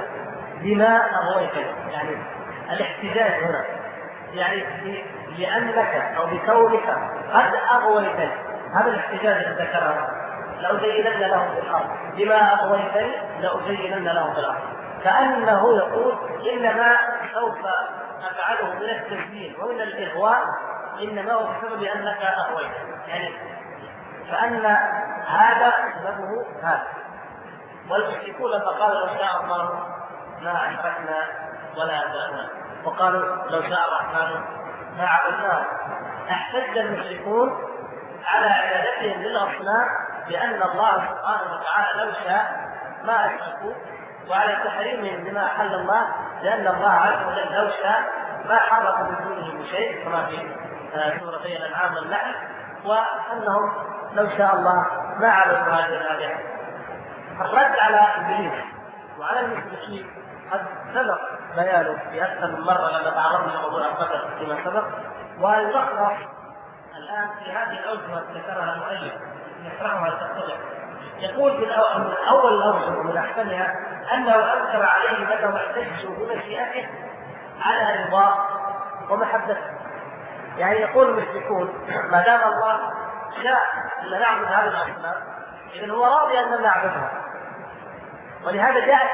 Speaker 1: يعني الاحتجاج هنا يعني لأنك أو بكونك قد أغويتني، هذا الاحتجاج الذي ذكره لأزينن لهم في الأرض، بما أغويتني لأزينن لهم في الأرض، كأنه يقول إنما سوف أفعله من التزيين ومن الإغواء إنما هو بسبب أنك أغويت، يعني فأن هذا سببه هذا. والمشركون لما قالوا لو شاء الله ما أشركنا ولا أبانا، وقالوا لو شاء الرحمن ما عبدناه، احتج المشركون على عبادتهم للأصنام بأن الله سبحانه وتعالى لو شاء ما أشركوا، وعلى تحريمهم لما أحل الله لأن الله عز وجل لو شاء ما حرق من دونه شيء كما في سورتي الأنعام والنحل، وأنهم لو شاء الله ما عبدوا هذه الآلهة. الرد على إبليس وعلى المشركين قد سبق بيانه في أكثر من مرة لما تعرضنا لموضوع القدر فيما سبق، والمقرأ الآن في هذه الأوجه التي ذكرها المؤلف يشرحها لتتضح. يقول من أول الأوجه ومن أحسنها أنه أنكر عليهم أنهم احتجوا بمشيئته على رضاه ومحبته. يعني يقول المشركون ما دام الله شاء أن نعبد هذه الأصنام إذن هو راضي أن نعبدها، ولهذا جاء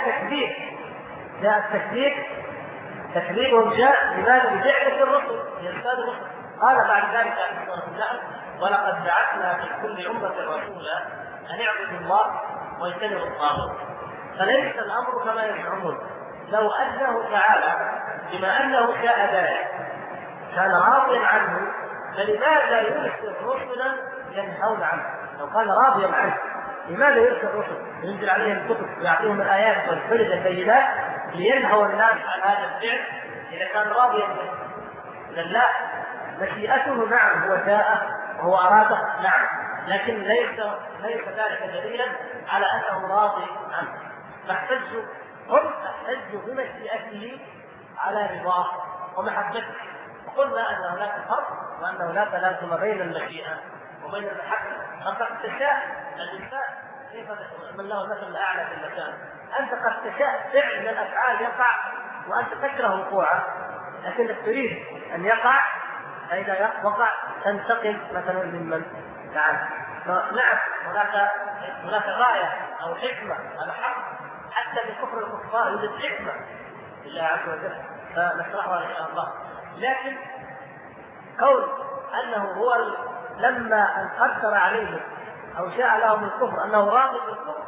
Speaker 1: التكذيب تكذيبهم جاء لماذا؟ بجعلة الرسل لإرسال الرسل. قال بعد ذلك في سورة النحل ولقد بعثنا في كل أمة رسولا أن اعبدوا الله واجتنبوا الطاغوت. فليس الأمر كما يزعمون، لو أنه تعالى بما أنه شاء ذلك كان راضيا عنه فلماذا يرسل رسلا ينهون عنه؟ لو كان راضيا عنه لماذا يرسل رسل ينزل عليهم الكتب ويعطيهم الآيات والحجج البينات لينهوا الناس عن هذا الفعل إذا كان راضيا به؟ لا، مشيئته نعم هو شاء وهو أراده نعم، لكن ليس ذلك دليلا على أنه راضي عنه. فاحتجوا بمشيئته على رضاه ومحبته، وقلنا أن هناك فرق وأنه لا تلازم بين المشيئة وبين المحبة. فقد تشاء الإنسان كيف من له المثل الأعلى في المكان، أنت قد تشاء فعل من الأفعال يقع وأنت تكره وقوعه، لكنك تريد أن يقع، فإذا وقع تنتقم مثلا ممن فعل. نعم هناك غاية أو حكمة، هذا حق، حتى في كفر الكفار يوجد حكمة لله عز وجل فنشرحها إن شاء الله. لكن قول أنه هو لما أن قدر عليهم أو شاء لهم الكفر أنه راضي بالكفر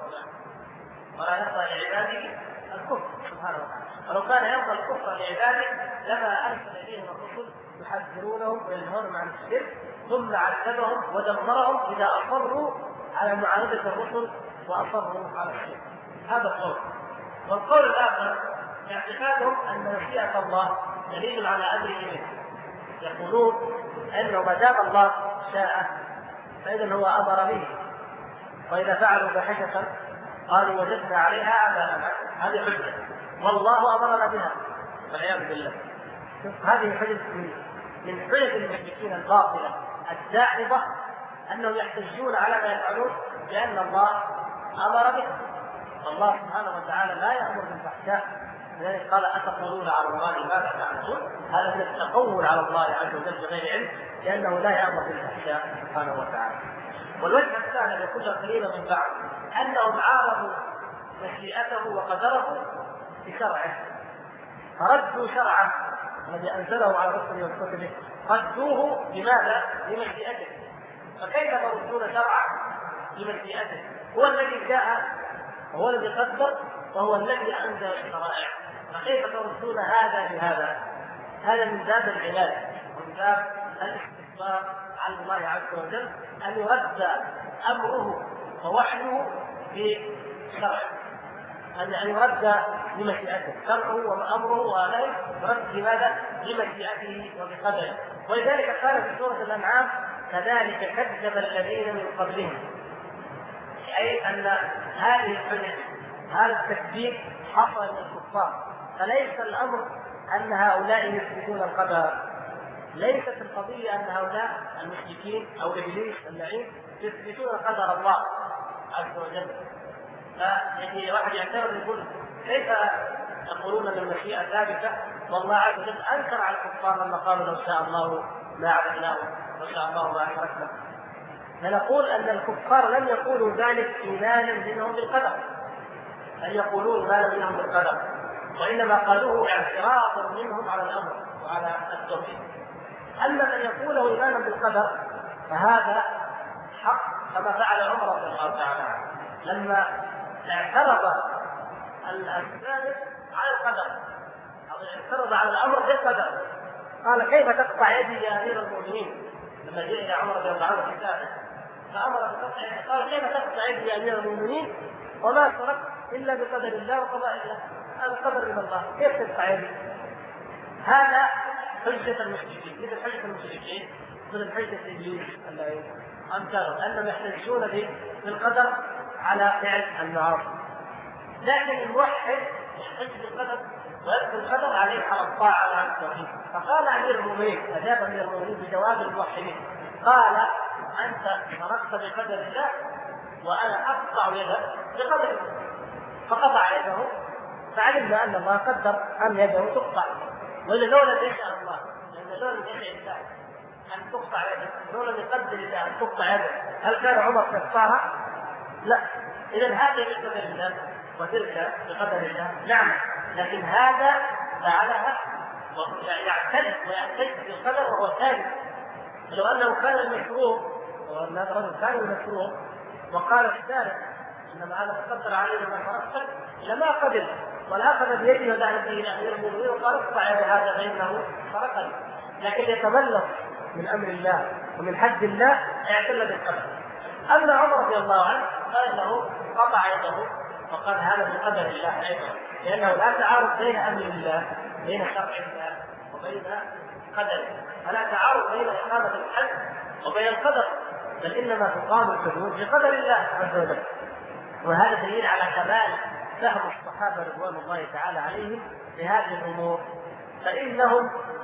Speaker 1: ولا يرضى لعباده الكفر سبحانه وتعالى. ولو كان يرضى الكفر لعباده لما أرسل إليهم الرسل يحذرونهم وينهونهم عن الشرك ثم عذبهم ودمرهم إذا أصروا على معاندة الرسل وأصروا على الشرك. هذا القول. والقول الآخر اعتقادهم أن مشيئة الله دليل على أمره منه، يقولون أنه ما دام الله شاء فإذا هو أمر به، وإذا فعلوا فاحشة قالوا وجدنا عليها آباءنا، هذه حجة والله أمرنا بها والعياذ بالله. هذه حجة من حجج المشركين الباطلة الداحضة أنهم يحتجون على ما يفعلون بأن الله أمر به، والله سبحانه وتعالى لا يأمر بالفحشاء. لذلك قال أتقولون على الله ما لا تعلمون، هذا من التقول على الله عز وجل بغير علم، لأنه لا يأمر بالفحشاء سبحانه وتعالى. والوجه الثاني يكون قريبا من بعض أنهم عارضوا مشيئته وقدره بشرعه، فردوا شرعه الذي أنزله على رسله وكتبه، ردوه بماذا؟ بمشيئته. فكيف تردون شرعه بمشيئته؟ هو الذي جاء وهو الذي قدر وهو الذي أنزل الشرائع، فكيف تردون هذا بهذا؟ هذا من باب العلاج ومن باب الاستكبار على الله عز وجل، أن يرد أمره ووحيه بشرعه، أن يرد بمشيئته، شرعه وأمره ونهيه يرد بماذا؟ بمشيئته وبقدره. ولذلك قال في سورة الأنعام كذلك كذب الذين من قبلهم، أي أن هذه الحجج هذا التكذيب حصل للكفار، فليس الأمر أن هؤلاء يثبتون القدر، ليست القضية أن هؤلاء المشركين أو إبليس اللعين يثبتون قدر الله عز وجل. فيعني واحد يعترض يقول كيف تقولون ان المشيئة ثابتة والله عز وجل أنكر على الكفار لما قالوا لو شاء الله ما عبدناه لو شاء الله ما أشركنا. فنقول أن الكفار لم يقولوا ذلك إيمانا منهم بالقدر، أن يقولوا إيمانا منهم بالقدر، وإنما قالوه اعتراضا منهم على الأمر وعلى التوحيد. أما من يقوله إيمانا بالقدر فهذا حق، كما فعل عمر رضي الله تعالى لما اعترض الثالث على القدر أو اعترض على الأمر بالقدر، قال كيف تقطع يدي يا أمير المؤمنين؟ لما جاء إلى عمر رضي الله عنه في الثالث فأمر بقطع يدي، قال كيف تقطع يدي يا أمير المؤمنين وما تركت إلا بقدر الله وقضاء الله، هذا قدر من الله، كيف تقطع يدي؟ هذا حجة المشركين، مثل حجة المشركين مثل حجة إبليس أمثاله أنهم يحتجون بالقدر على فعل المعاصي. لكن الموحد يحتج بالقدر ويذكر القدر عليه على الطاعة على التوحيد. فقال أمير المؤمنين، أجاب أمير المؤمنين بجواب الموحدين، قال أنت تركت بقدر الله وأنا أقطع يدك بقدر الله، فقطع يده، فعلمنا أن الله قدر أن يده تقطع، وإلا لو لم يشاء الله، لأن لو لم يشاء الله أن تقطع يده، لو لم يقدر الله أن تقطع يده، هل كان عمر قطعها؟ لا. إذا هذا بقدر الله وتلك بقدر الله، نعم، لكن هذا فعلها ويعتد بالقدر وهو ثابت. لو أنه كان المشروع وأن هذا الرجل كان المشروع وقال الثالث إنما هذا تقدر عليه ما فرقت لما قبل ولا أخذ بيده ودعا به إلى أمير المؤمنين وقال اقطع هذا فإنه فرقني، لكن يتملك من أمر الله ومن حد الله اعتل بالقدر. أما عمر رضي الله عنه قال إنه قطع يده وقال هذا من قدر الله أيضا، لأنه لا تعارض بين أمر الله بين شرع الله وبين قدره، فلا تعارض بين إقامة الحد وبين القدر، بل إنما تقام الحدود بقدر الله عز وجل. وهذا دليل على كمال فهم الصحابة رضوان الله تعالى عليهم لهذه الأمور، فإنهم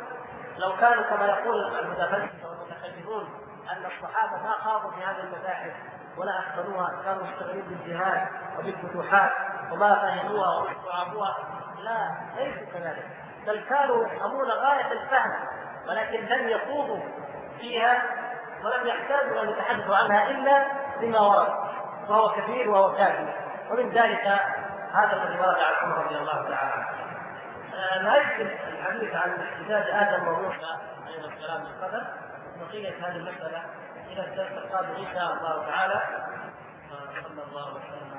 Speaker 1: لو كانوا كما يقول المتفلسفه والمتكلمون ان الصحابه ما خاضوا في هذه المباحث ولا احسنوها، كانوا مشتغلين بالجهاد وبالفتوحات وما فهموها واستوعبوها، لا ليسوا كذلك، بل كانوا يفهمون غايه الفهم ولكن لم يخوضوا فيها ولم يحتاجوا ان يتحدثوا عنها الا بما ورد، وهو كثير وهو كافي. ومن ذلك هذا الذي ورد عن عمر رضي الله تعالى عنه. لا يمكن الحديث عن احتجاج ادم وموسى عليه السلام بالقدر، بقيه هذه المساله الى الدرس القادم ان شاء الله تعالى. صلى الله وسلم